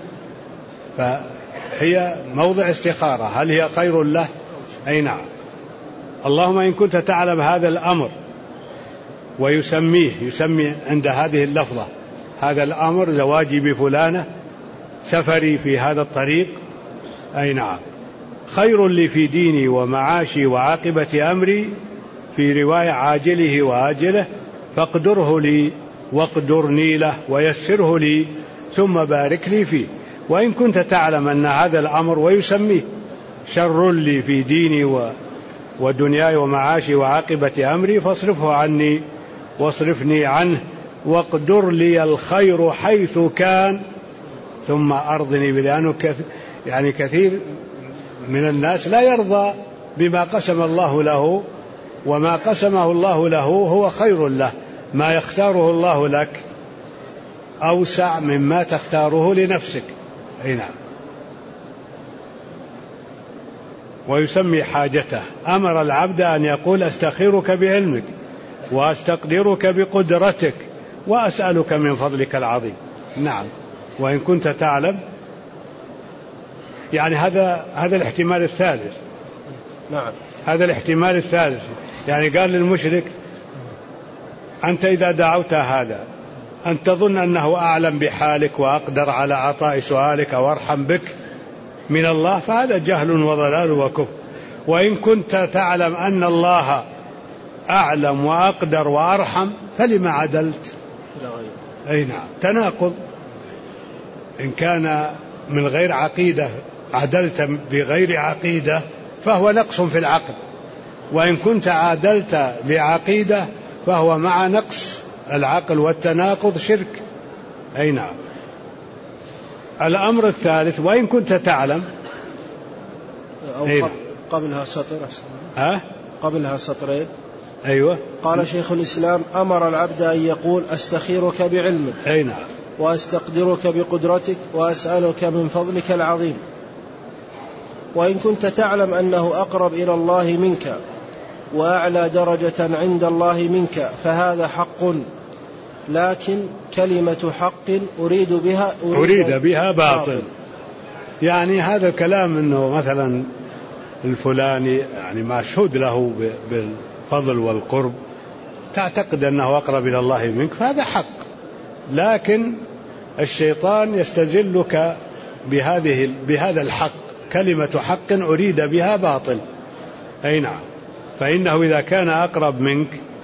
فهي موضع استخارة، هل هي خير له؟ أي نعم. اللهم إن كنت تعلم هذا الأمر، يسمي عند هذه اللفظة هذا الأمر زواجي بفلانة، سفري في هذا الطريق، أي نعم، خير لي في ديني ومعاشي وعاقبة أمري، في رواية عاجله وآجله، فاقدره لي واقدرني له ويسره لي ثم بارك لي فيه. وإن كنت تعلم أن هذا الأمر، ويسميه شر لي في ديني ودنياي ومعاشي وعاقبة أمري، فاصرفه عني واصرفني عنه، واقدر لي الخير حيث كان ثم أرضني به. لأنه يعني كثير من الناس لا يرضى بما قسم الله له، وما قسمه الله له هو خير له، ما يختاره الله لك أوسع مما تختاره لنفسك. أي نعم. ويسمي حاجته، أمر العبد أن يقول: أستخيرك بعلمك وأستقدرك بقدرتك وأسألك من فضلك العظيم. نعم. وإن كنت تعلم يعني هذا الاحتمال الثالث. نعم. هذا الاحتمال الثالث، يعني قال للمشرك أنت إذا دعوت هذا أن تظن أنه أعلم بحالك وأقدر على عطاء سؤالك وأرحم بك من الله، فهذا جهل وضلال وكفر. وإن كنت تعلم أن الله أعلم وأقدر وأرحم فلما عدلت؟ أي نعم، تناقض. إن كان من غير عقيدة عدلت بغير عقيدة فهو نقص في العقل، وإن كنت عادلت لعقيدة فهو مع نقص العقل والتناقض شرك. أي نعم. الأمر الثالث وإن كنت تعلم أو قبلها سطر قبلها سطرين. أيوة. قال شيخ الإسلام أمر العبد أن يقول أستخيرك بعلمك. أي نعم. وأستقدرك بقدرتك وأسألك من فضلك العظيم. وإن كنت تعلم أنه أقرب إلى الله منك وأعلى درجة عند الله منك فهذا حق، لكن كلمة حق أريد بها باطل. يعني هذا الكلام أنه مثلا الفلاني يعني مشهود له بالفضل والقرب تعتقد أنه أقرب إلى الله منك فهذا حق، لكن الشيطان يستزلك بهذا الحق، كلمة حق أريد بها باطل. أي نعم. فإنه إذا كان أقرب منك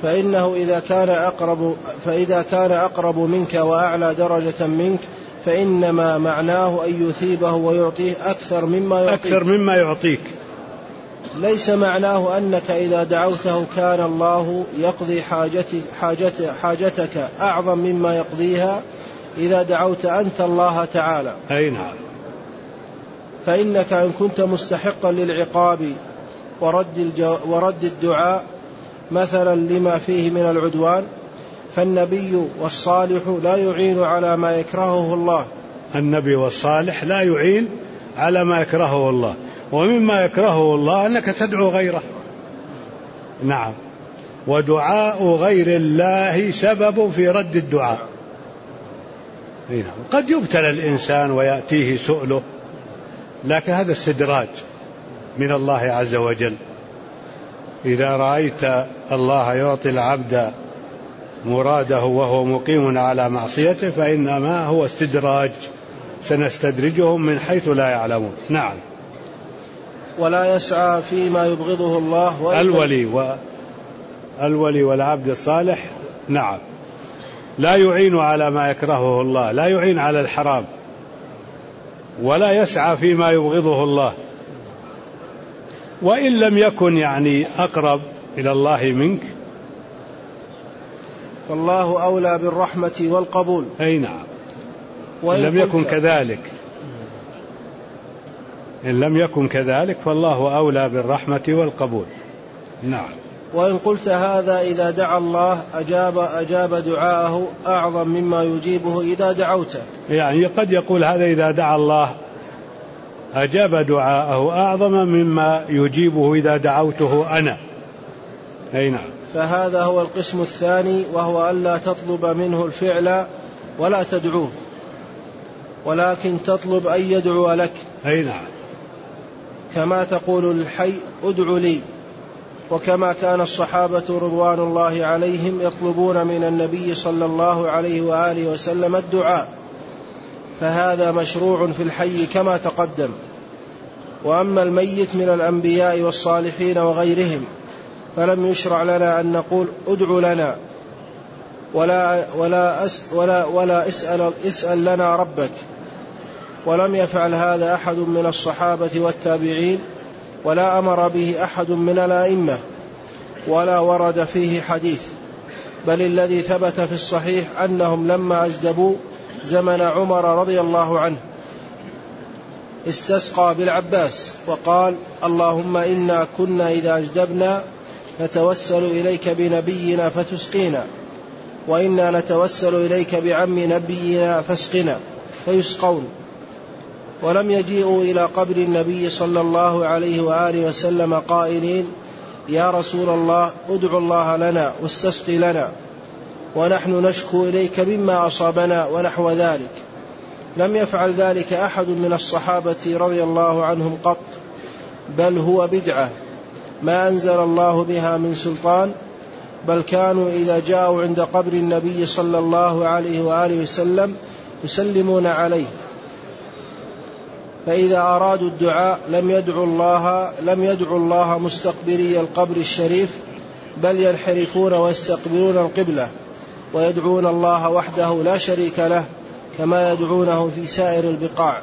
فإذا كان أقرب منك وأعلى درجة منك فإنما معناه أن يثيبه ويعطيه أكثر مما يعطيك. ليس معناه أنك إذا دعوته كان الله يقضي حاجتك أعظم مما يقضيها إذا دعوت أنت الله تعالى. أي نعم. فإنك إن كنت مستحقا للعقاب ورد الدعاء مثلا لما فيه من العدوان فالنبي والصالح لا يعين على ما يكرهه الله. النبي والصالح لا يعين على ما يكرهه الله، ومما يكرهه الله أنك تدعو غيره. نعم. ودعاء غير الله سبب في رد الدعاء. نعم. قد يبتلى الإنسان ويأتيه سؤله، لكن هذا استدراج من الله عز وجل. إذا رأيت الله يعطي العبد مراده وهو مقيم على معصيته فإنما هو استدراج، سنستدرجهم من حيث لا يعلمون. نعم. ولا يسعى فيما يبغضه الله الولي والعبد الصالح. نعم. لا يعين على ما يكرهه الله، لا يعين على الحرام، ولا يسعى فيما يبغضه الله. وإن لم يكن يعني أقرب إلى الله منك فالله أولى بالرحمة والقبول. أي نعم. إن لم يكن كذلك فالله أولى بالرحمة والقبول. نعم. وإن قلت هذا إذا دعا الله أجاب دعاءه أعظم مما يجيبه إذا دعوته. يعني قد يقول هذا إذا دعا الله أجاب دعاءه أعظم مما يجيبه إذا دعوته أنا. أي نعم. فهذا هو القسم الثاني، وهو ألا تطلب منه الفعل ولا تدعوه، ولكن تطلب أن يدعو لك. أي نعم. كما تقول للحي ادع لي، وكما كان الصحابة رضوان الله عليهم يطلبون من النبي صلى الله عليه وآله وسلم الدعاء، فهذا مشروع في الحي كما تقدم. وأما الميت من الأنبياء والصالحين وغيرهم فلم يشرع لنا أن نقول ادع لنا ولا اسأل لنا ربك، ولم يفعل هذا أحد من الصحابة والتابعين، ولا أمر به أحد من الأئمة، ولا ورد فيه حديث. بل الذي ثبت في الصحيح أنهم لما أجدبوا زمن عمر رضي الله عنه استسقى بالعباس وقال اللهم إنا كنا إذا أجدبنا نتوسل إليك بنبينا فتسقينا، وإنا نتوسل إليك بعم نبينا فاسقنا، فيسقون. ولم يجيئوا إلى قبر النبي صلى الله عليه وآله وسلم قائلين يا رسول الله ادع الله لنا واستسقي لنا ونحن نشكو إليك مما أصابنا ونحو ذلك، لم يفعل ذلك أحد من الصحابة رضي الله عنهم قط، بل هو بدعة ما أنزل الله بها من سلطان، بل كانوا إذا جاءوا عند قبر النبي صلى الله عليه وآله وسلم يسلمون عليه، فإذا أرادوا الدعاء لم يدعوا الله مستقبلي القبر الشريف، بل ينحرفون ويستقبلون القبلة ويدعون الله وحده لا شريك له كما يدعونه في سائر البقاع.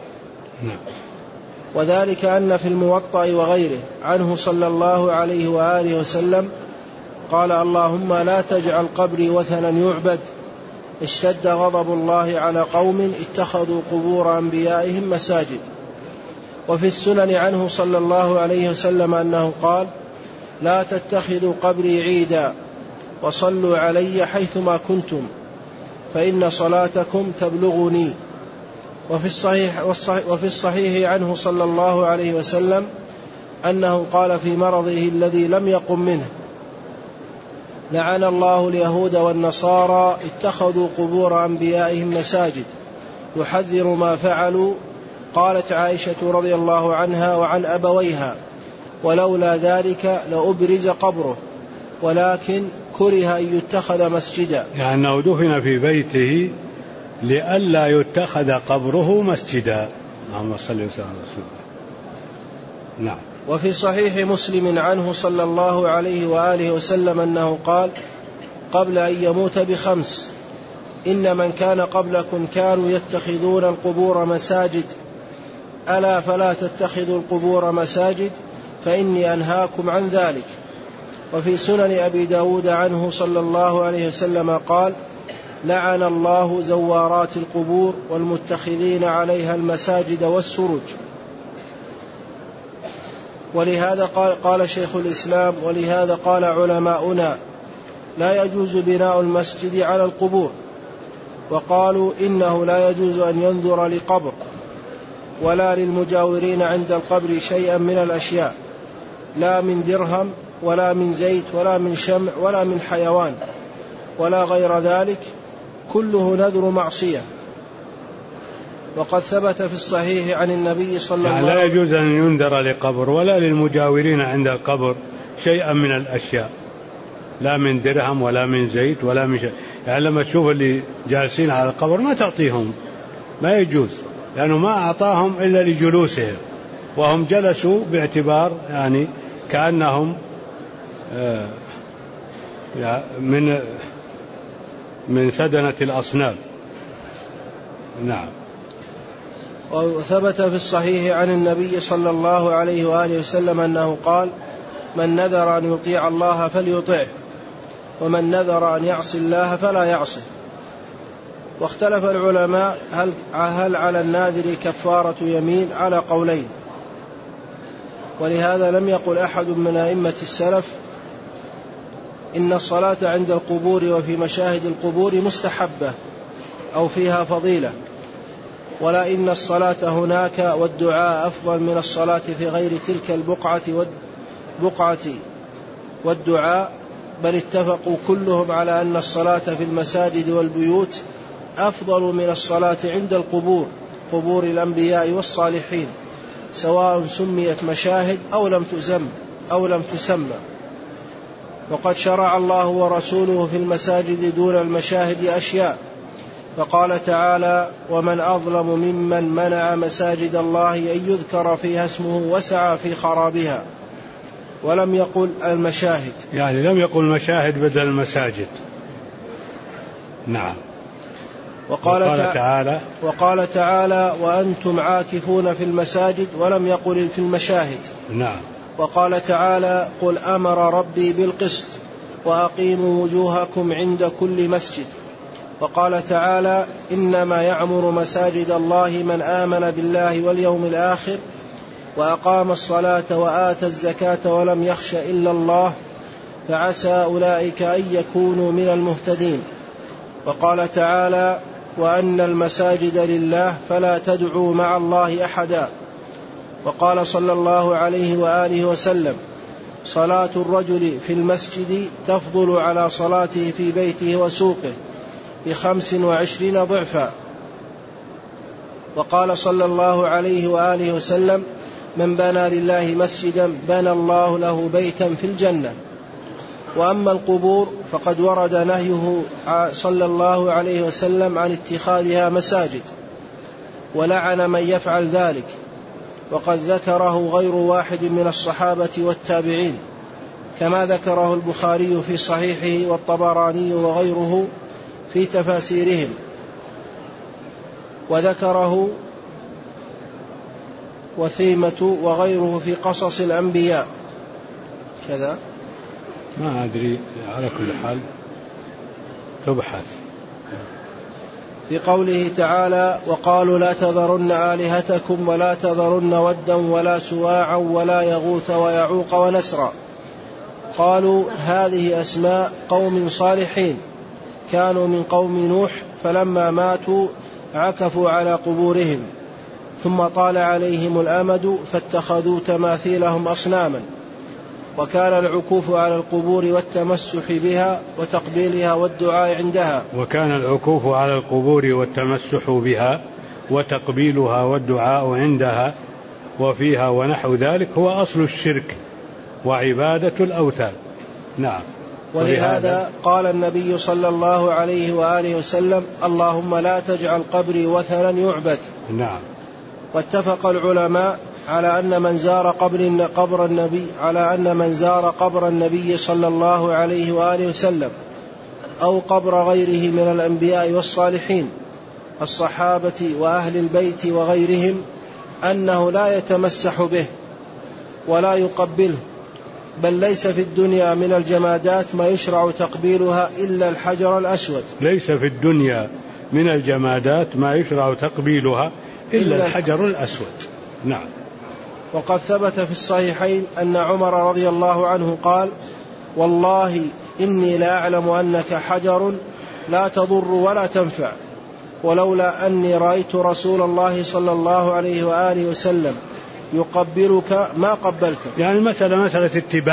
وذلك أن في الموطأ وغيره عنه صلى الله عليه وآله وسلم قال: اللهم لا تجعل قبري وثنا يعبد، اشتد غضب الله على قوم اتخذوا قبور أنبيائهم مساجد. وفي السنن عنه صلى الله عليه وسلم أنه قال: لا تتخذوا قبري عيدا، وصلوا علي حيثما كنتم، فإن صلاتكم تبلغني. وفي الصحيح عنه صلى الله عليه وسلم أنه قال في مرضه الذي لم يقم منه: لعن الله اليهود والنصارى اتخذوا قبور أنبيائهم مساجد، يحذر ما فعلوا. قالت عائشة رضي الله عنها وعن أبويها: ولولا ذلك لأبرز قبره، ولكن كره أن يتخذ مسجدا، يعني أنه دفن في بيته لئلا يتخذ قبره مسجدا. اللهم صل وسلم على رسول الله. نعم. وفي صحيح مسلم عنه صلى الله عليه وآله وسلم أنه قال قبل أن يموت ب5: إن من كان قبلكم كانوا يتخذون القبور مساجد، ألا فلا تتخذوا القبور مساجد، فإني أنهاكم عن ذلك. وفي سنن أبي داود عنه صلى الله عليه وسلم قال: لعن الله زوارات القبور والمتخذين عليها المساجد والسرج. ولهذا قال شيخ الإسلام: ولهذا قال علماؤنا: لا يجوز بناء المسجد على القبور. وقالوا إنه لا يجوز أن ينظر لقبر ولا للمجاورين عند القبر شيئا من الأشياء، لا من درهم ولا من زيت ولا من شمع ولا من حيوان ولا غير ذلك، كله نذر معصية. وقد ثبت في الصحيح عن النبي صلى الله عليه وسلم: لا يجوز أن ينذر لقبر ولا للمجاورين عند القبر شيئا من الأشياء، لا من درهم ولا من زيت ولا من شيء. يعني لما تشوف اللي جالسين على القبر ما تعطيهم، ما يجوز، لأنه ما أعطاهم إلا لجلوسهم، وهم جلسوا باعتبار يعني كأنهم من سدنة الأصنام. نعم. وثبت في الصحيح عن النبي صلى الله عليه وآله وسلم أنه قال: من نذر أن يطيع الله فليطعه، ومن نذر أن يعصي الله فلا يعصه. واختلف العلماء هل على الناذر كفارة يمين على قولين، ولهذا لم يقل أحد من أئمة السلف إن الصلاة عند القبور وفي مشاهد القبور مستحبة أو فيها فضيلة، ولا إن الصلاة هناك والدعاء أفضل من الصلاة في غير تلك البقعة والدعاء، بل اتفقوا كلهم على أن الصلاة في المساجد والبيوت أفضل من الصلاة عند القبور، قبور الأنبياء والصالحين، سواء سميت مشاهد أو لم تسمى. وقد شرع الله ورسوله في المساجد دون المشاهد أشياء، فقال تعالى: ومن أظلم ممن منع مساجد الله أن يذكر فيها اسمه وسعى في خرابها، ولم يقل المشاهد، يعني لم يقل مشاهد بدل المساجد. نعم. وقال تعالى: وأنتم عاكفون في المساجد، ولم يقل في المشاهد. نعم. وقال تعالى: قل أمر ربي بالقسط وأقيموا وجوهكم عند كل مسجد. وقال تعالى: إنما يعمر مساجد الله من آمن بالله واليوم الآخر وأقام الصلاة وآتى الزكاة ولم يخش إلا الله فعسى أولئك أن يكونوا من المهتدين. وقال تعالى: وأن المساجد لله فلا تدعوا مع الله أحدا. وقال صلى الله عليه وآله وسلم: صلاة الرجل في المسجد تفضل على صلاته في بيته وسوقه ب25 ضعفا. وقال صلى الله عليه وآله وسلم: من بنى لله مسجدا بنى الله له بيتا في الجنة. وأما القبور فقد ورد نهيه صلى الله عليه وسلم عن اتخاذها مساجد، ولعن من يفعل ذلك، وقد ذكره غير واحد من الصحابة والتابعين، كما ذكره البخاري في صحيحه والطبراني وغيره في تفاسيرهم، وذكره وثيمة وغيره في قصص الأنبياء كذا. ما أدري، على كل حال تبحث. في قوله تعالى: وقالوا لا تذرن آلهتكم ولا تذرن ودا ولا سواعا ولا يغوث ويعوق ونسرا. قالوا هذه أسماء قوم صالحين كانوا من قوم نوح، فلما ماتوا عكفوا على قبورهم، ثم طال عليهم الأمد فاتخذوا تماثيلهم أصناما. وكان العكوف على القبور والتمسح بها وتقبيلها والدعاء عندها. وكان العكوف على القبور والتمسح بها وتقبيلها والدعاء عندها وفيها ونحو ذلك هو أصل الشرك وعبادة الأوثان. نعم. ولهذا قال النبي صلى الله عليه وآله وسلم: اللهم لا تجعل قبري وثنا يعبد. نعم. واتفق العلماء على أن من زار قبر النبي صلى الله عليه وآله وسلم أو قبر غيره من الأنبياء والصالحين الصحابة وأهل البيت وغيرهم أنه لا يتمسح به ولا يقبله، بل ليس في الدنيا من الجمادات ما يشرع تقبيلها إلا الحجر الأسود. ليس في الدنيا من الجمادات ما يشرع تقبيلها إلا الحجر الأسود. نعم. وقد ثبت في الصحيحين أن عمر رضي الله عنه قال: والله إني لا أعلم أنك حجر لا تضر ولا تنفع، ولولا أني رأيت رسول الله صلى الله عليه وآله وسلم يقبلك ما قبلتك. يعني مسألة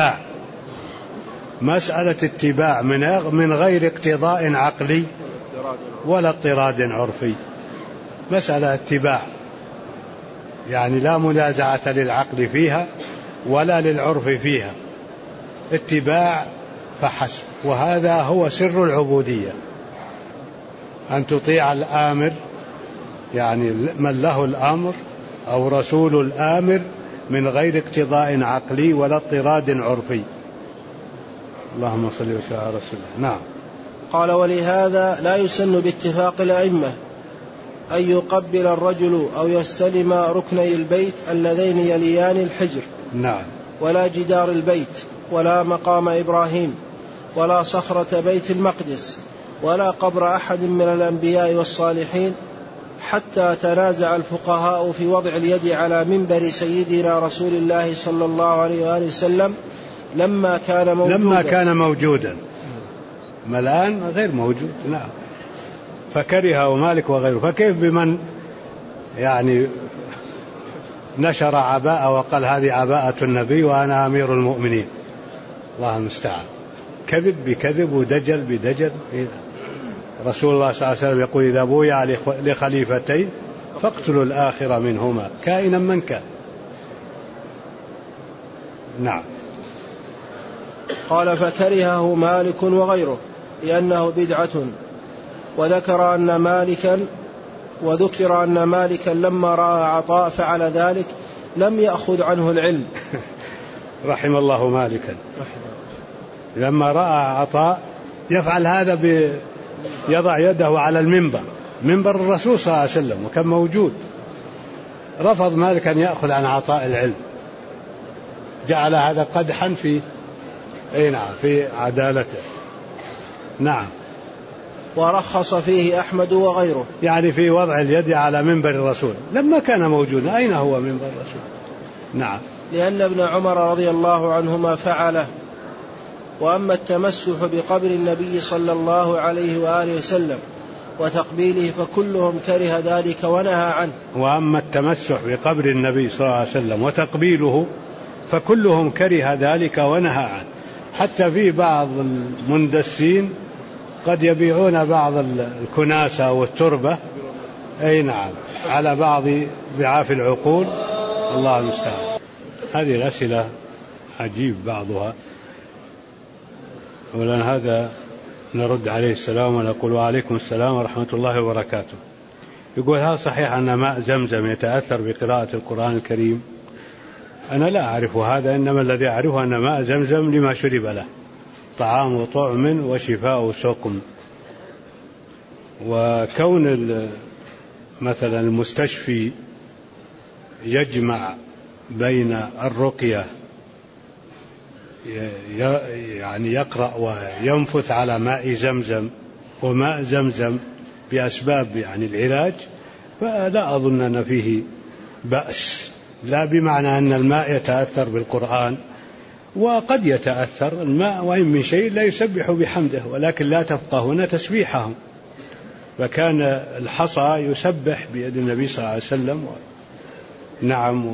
اتباع من غير اقتضاء عقلي ولا اضطراد عرفي. مسألة اتباع، يعني لا منازعة للعقل فيها ولا للعرف فيها، اتباع فحسب. وهذا هو سر العبودية، أن تطيع الآمر، يعني من له الأمر أو رسول الآمر من غير اقتضاء عقلي ولا اضطراد عرفي. اللهم صل وسلم على رسول الله. نعم. قال: ولهذا لا يسن باتفاق الأئمة أن يقبل الرجل أو يستلم ركني البيت اللذين يليان الحجر. نعم. ولا جدار البيت ولا مقام إبراهيم ولا صخرة بيت المقدس ولا قبر أحد من الأنبياء والصالحين، حتى تنازع الفقهاء في وضع اليد على منبر سيدنا رسول الله صلى الله عليه وآله وسلم لما كان موجودا. ما الآن غير موجود. نعم. فكره مالك وغيره. فكيف بمن يعني نشر عباءة وقال هذه عباءة النبي وأنا أمير المؤمنين؟ الله المستعان. كذب بكذب ودجل بدجل. رسول الله صلى الله عليه وسلم يقول: إذا بويع لخليفتين فاقتلوا الآخر منهما كائنا من كان. نعم. قال: فكرهه مالك وغيره لأنه بدعة. وذكر أن مالكا لما رأى عطاء فعل ذلك لم يأخذ عنه العلم. رحم الله مالكا. لما رأى عطاء يفعل هذا يضع يده على منبر الرسول صلى الله عليه وسلم وكان موجود، رفض مالك أن يأخذ عن عطاء العلم، جعل هذا قدحا في عدالته. نعم. ورخص فيه أحمد وغيره، يعني في وضع اليد على منبر الرسول لما كان موجودا. أين هو منبر الرسول؟ نعم. لأن ابن عمر رضي الله عنهما فعله. وأما التمسح بقبر النبي صلى الله عليه وآله وسلم وتقبيله فكلهم كره ذلك ونهى عنه. وأما التمسح بقبر النبي صلى الله عليه وسلم وتقبيله فكلهم كره ذلك ونهى عنه. حتى في بعض المندسين قد يبيعون بعض الكناسة والتربة أي نعم، على بعض ضعاف العقول، الله المستعان. هذه الأسئلة عجيب بعضها. ولأن هذا نرد عليه السلام ونقول وعليكم السلام ورحمة الله وبركاته. يقول: هل صحيح أن ماء زمزم يتأثر بقراءة القرآن الكريم؟ أنا لا أعرف هذا، إنما الذي أعرفه أن ماء زمزم لما شرب له طعام وطعم وشفاء سقم. وكون مثلا المستشفي يجمع بين الرقية، يعني يقرأ وينفث على ماء زمزم وماء زمزم بأسباب يعني العلاج، فلا أظن أن فيه بأس، لا بمعنى أن الماء يتأثر بالقرآن، وقد يتأثر الماء وإن من شيء لا يسبح بحمده، ولكن لا تفقهون تسبيحهم. فكان الحصى يسبح بيد النبي صلى الله عليه وسلم. نعم،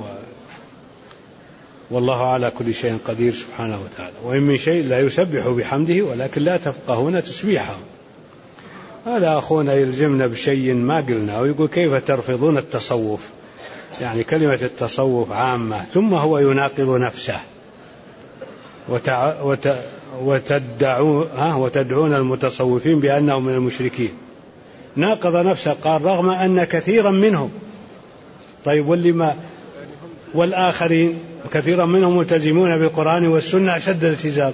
والله على كل شيء قدير سبحانه وتعالى. وإن من شيء لا يسبح بحمده ولكن لا تفقهون تسبيحهم. هذا أخونا يلزمنا بشيء ما قلنا، ويقول: كيف ترفضون التصوف؟ يعني كلمة التصوف عامة، ثم هو يناقض نفسه وتدعون المتصوفين بأنهم من المشركين. ناقض نفسه، قال: رغم أن كثيرا منهم. طيب والآخرين كثيرا منهم ملتزمون بالقرآن والسنة أشد الالتزام.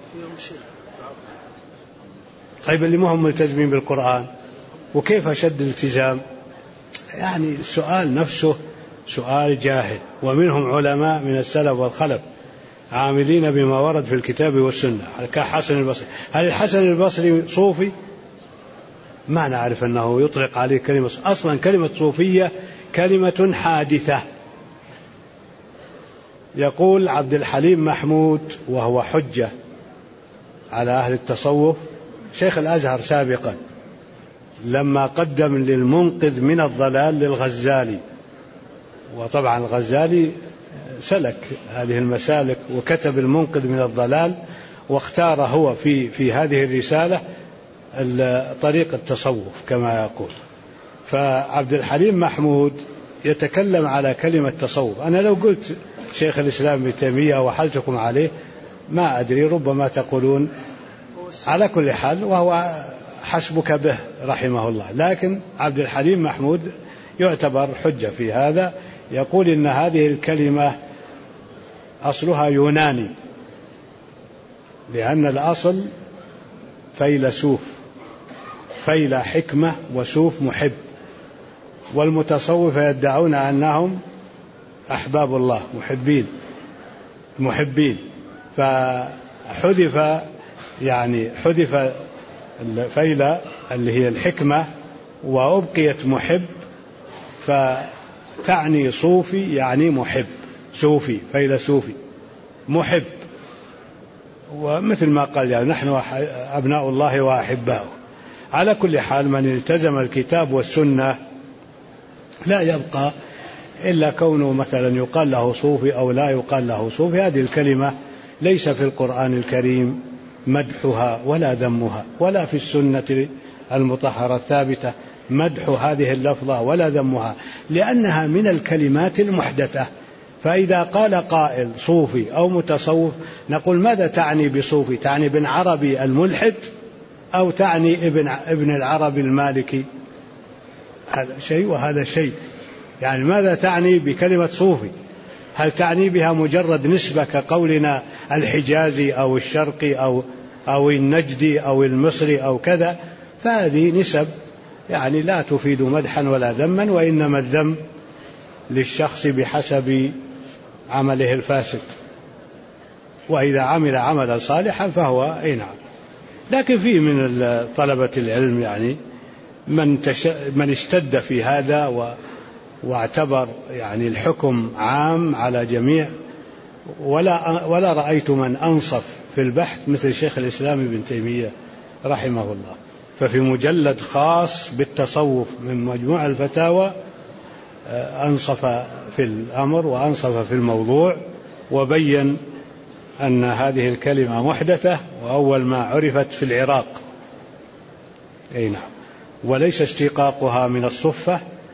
طيب اللي ما هم ملتزمين بالقرآن وكيف أشد الالتزام؟ يعني السؤال نفسه سؤال جاهل. ومنهم علماء من السلف والخلف عاملين بما ورد في الكتاب والسنة كحسن البصري. هل الحسن البصري صوفي؟ ما نعرف أنه يطلق عليه كلمة. أصلا كلمة صوفية كلمة حادثة. يقول عبد الحليم محمود وهو حجة على أهل التصوف، شيخ الأزهر سابقا، لما قدم للمنقذ من الضلال للغزالي، وطبعا الغزالي سلك هذه المسالك وكتب المنقذ من الضلال، واختار هو في هذه الرسالة طريق التصوف كما يقول. فعبد الحليم محمود يتكلم على كلمة تصوف. أنا لو قلت شيخ الإسلام ابن تيمية وحلتكم عليه ما أدري، ربما تقولون على كل حال وهو حسبك به رحمه الله. لكن عبد الحليم محمود يعتبر حجة في هذا. يقول إن هذه الكلمة أصلها يوناني، لأن الأصل فيلسوف، فيل حكمة وسوف محب، والمتصوفة يدعون أنهم أحباب الله محبين، فحذف حذف الفيلة اللي هي الحكمة وأبقيت محب، فتعني صوفي يعني محب، صوفي فيلسوفي محب. ومثل ما قال يعني نحن أبناء الله وأحباؤه. على كل حال من التزم الكتاب والسنة لا يبقى إلا كونه مثلا يقال له صوفي أو لا يقال له صوفي. هذه الكلمة ليس في القرآن الكريم مدحها ولا ذمها، ولا في السنة المطهرة الثابتة مدح هذه اللفظة ولا ذمها، لأنها من الكلمات المحدثة. فإذا قال قائل صوفي أو متصوف نقول: ماذا تعني بصوفي؟ تعني ابن عربي الملحد أو تعني ابن العربي المالكي؟ هذا شيء وهذا شيء. يعني ماذا تعني بكلمة صوفي؟ هل تعني بها مجرد نسبة كقولنا الحجازي أو الشرقي أو النجدي أو المصري أو كذا؟ فهذه نسب يعني لا تفيد مدحا ولا ذما، وإنما الذم للشخص بحسب عمله الفاسد، وإذا عمل عملا صالحا فهو نعم. لكن فيه من طلبة العلم يعني من اشتد في هذا واعتبر يعني الحكم عام على جميع، ولا رأيت من أنصف في البحث مثل شيخ الإسلام ابن تيمية رحمه الله. ففي مجلد خاص بالتصوف من مجموع الفتاوى أنصف في الأمر وأنصف في الموضوع، وبين أن هذه الكلمة محدثة، وأول ما عرفت في العراق نعم، وليس اشتقاقها من الصفة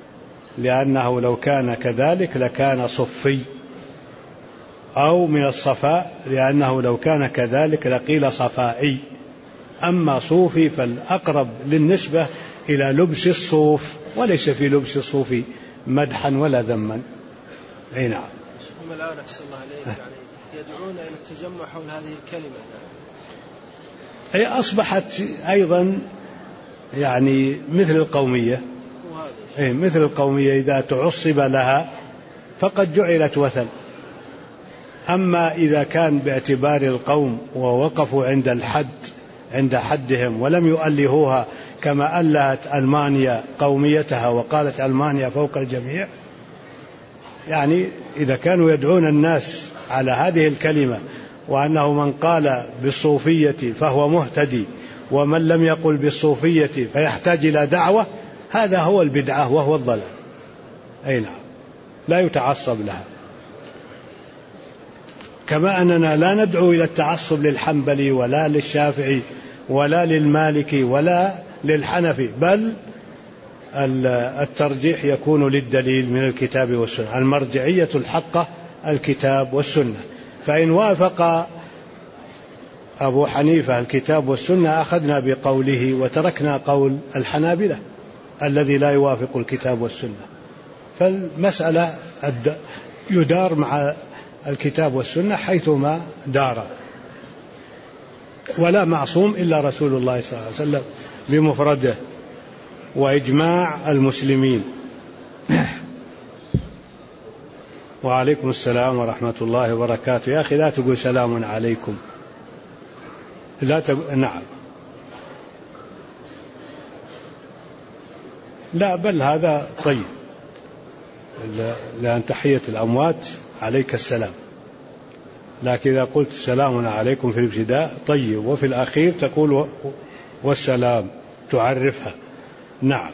لأنه لو كان كذلك لكان صفي، أو من الصفاء لأنه لو كان كذلك لقيل صفائي. أما صوفي فالأقرب للنسبة إلى لبس الصوف، وليس في لبس الصوف مدحا ولا ذما. أي نعم. هم الآن أحسن الله عليك يعني يدعون إلى التجمع حول هذه الكلمة. أي أصبحت أيضا يعني مثل القومية. أي مثل القومية إذا تعصب لها فقد جعلت وثن. أما إذا كان باعتبار القوم ووقفوا عند الحد عند حدهم ولم يؤلهوها كما ألهت ألمانيا قوميتها وقالت ألمانيا فوق الجميع، يعني إذا كانوا يدعون الناس على هذه الكلمة وأنه من قال بالصوفية فهو مهتدي ومن لم يقل بالصوفية فيحتاج إلى دعوة، هذا هو البدعة وهو الضلال. أي نعم، لا يتعصب لها. كما أننا لا ندعو إلى التعصب للحنبلي ولا للشافعي ولا للمالكي ولا للحنفي، بل الترجيح يكون للدليل من الكتاب والسنة. المرجعية الحقة الكتاب والسنة، فإن وافق أبو حنيفة الكتاب والسنة أخذنا بقوله وتركنا قول الحنابلة الذي لا يوافق الكتاب والسنة. فالمسألة يدار مع الكتاب والسنة حيثما دار، ولا معصوم إلا رسول الله صلى الله عليه وسلم بمفرده وإجماع المسلمين. وعليكم السلام ورحمة الله وبركاته. يا أخي لا تقول سلام عليكم، لا تقول نعم، لا بل هذا طيب، لأن تحية الأموات عليك السلام، لكن إذا قلت سلام عليكم في الابتداء طيب، وفي الأخير تقول والسلام تعرفها. نعم.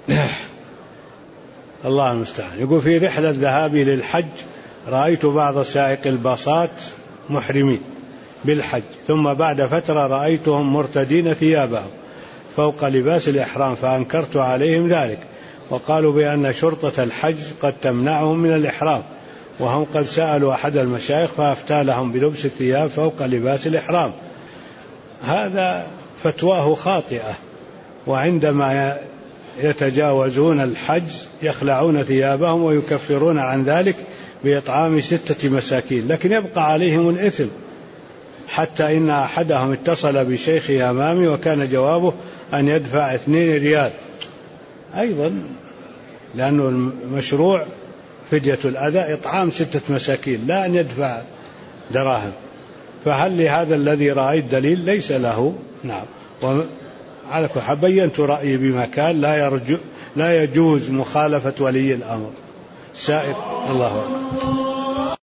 الله المستعان. يقول في رحلة ذهابي للحج رأيت بعض سائق الباصات محرمين بالحج، ثم بعد فترة رأيتهم مرتدين ثيابهم فوق لباس الإحرام، فأنكرت عليهم ذلك، وقالوا بأن شرطة الحج قد تمنعهم من الإحرام، وهم قد سألوا أحد المشايخ فأفتى لهم بلبس الثياب فوق لباس الإحرام. هذا فتواه خاطئة، وعندما يتجاوزون الحج يخلعون ثيابهم ويكفرون عن ذلك بإطعام 6 مساكين، لكن يبقى عليهم الإثم، حتى إن أحدهم اتصل بشيخه أمامي وكان جوابه أن يدفع 2 ريال أيضا، لأنه المشروع فدية الأذى إطعام 6 مساكين، لا أن يدفع دراهم. فهل لهذا الذي رأيت دليل؟ ليس له. نعم. وعلى كل حال بينت رأيي بمكان لا يجوز مخالفة ولي الأمر سائق. الله أكبر.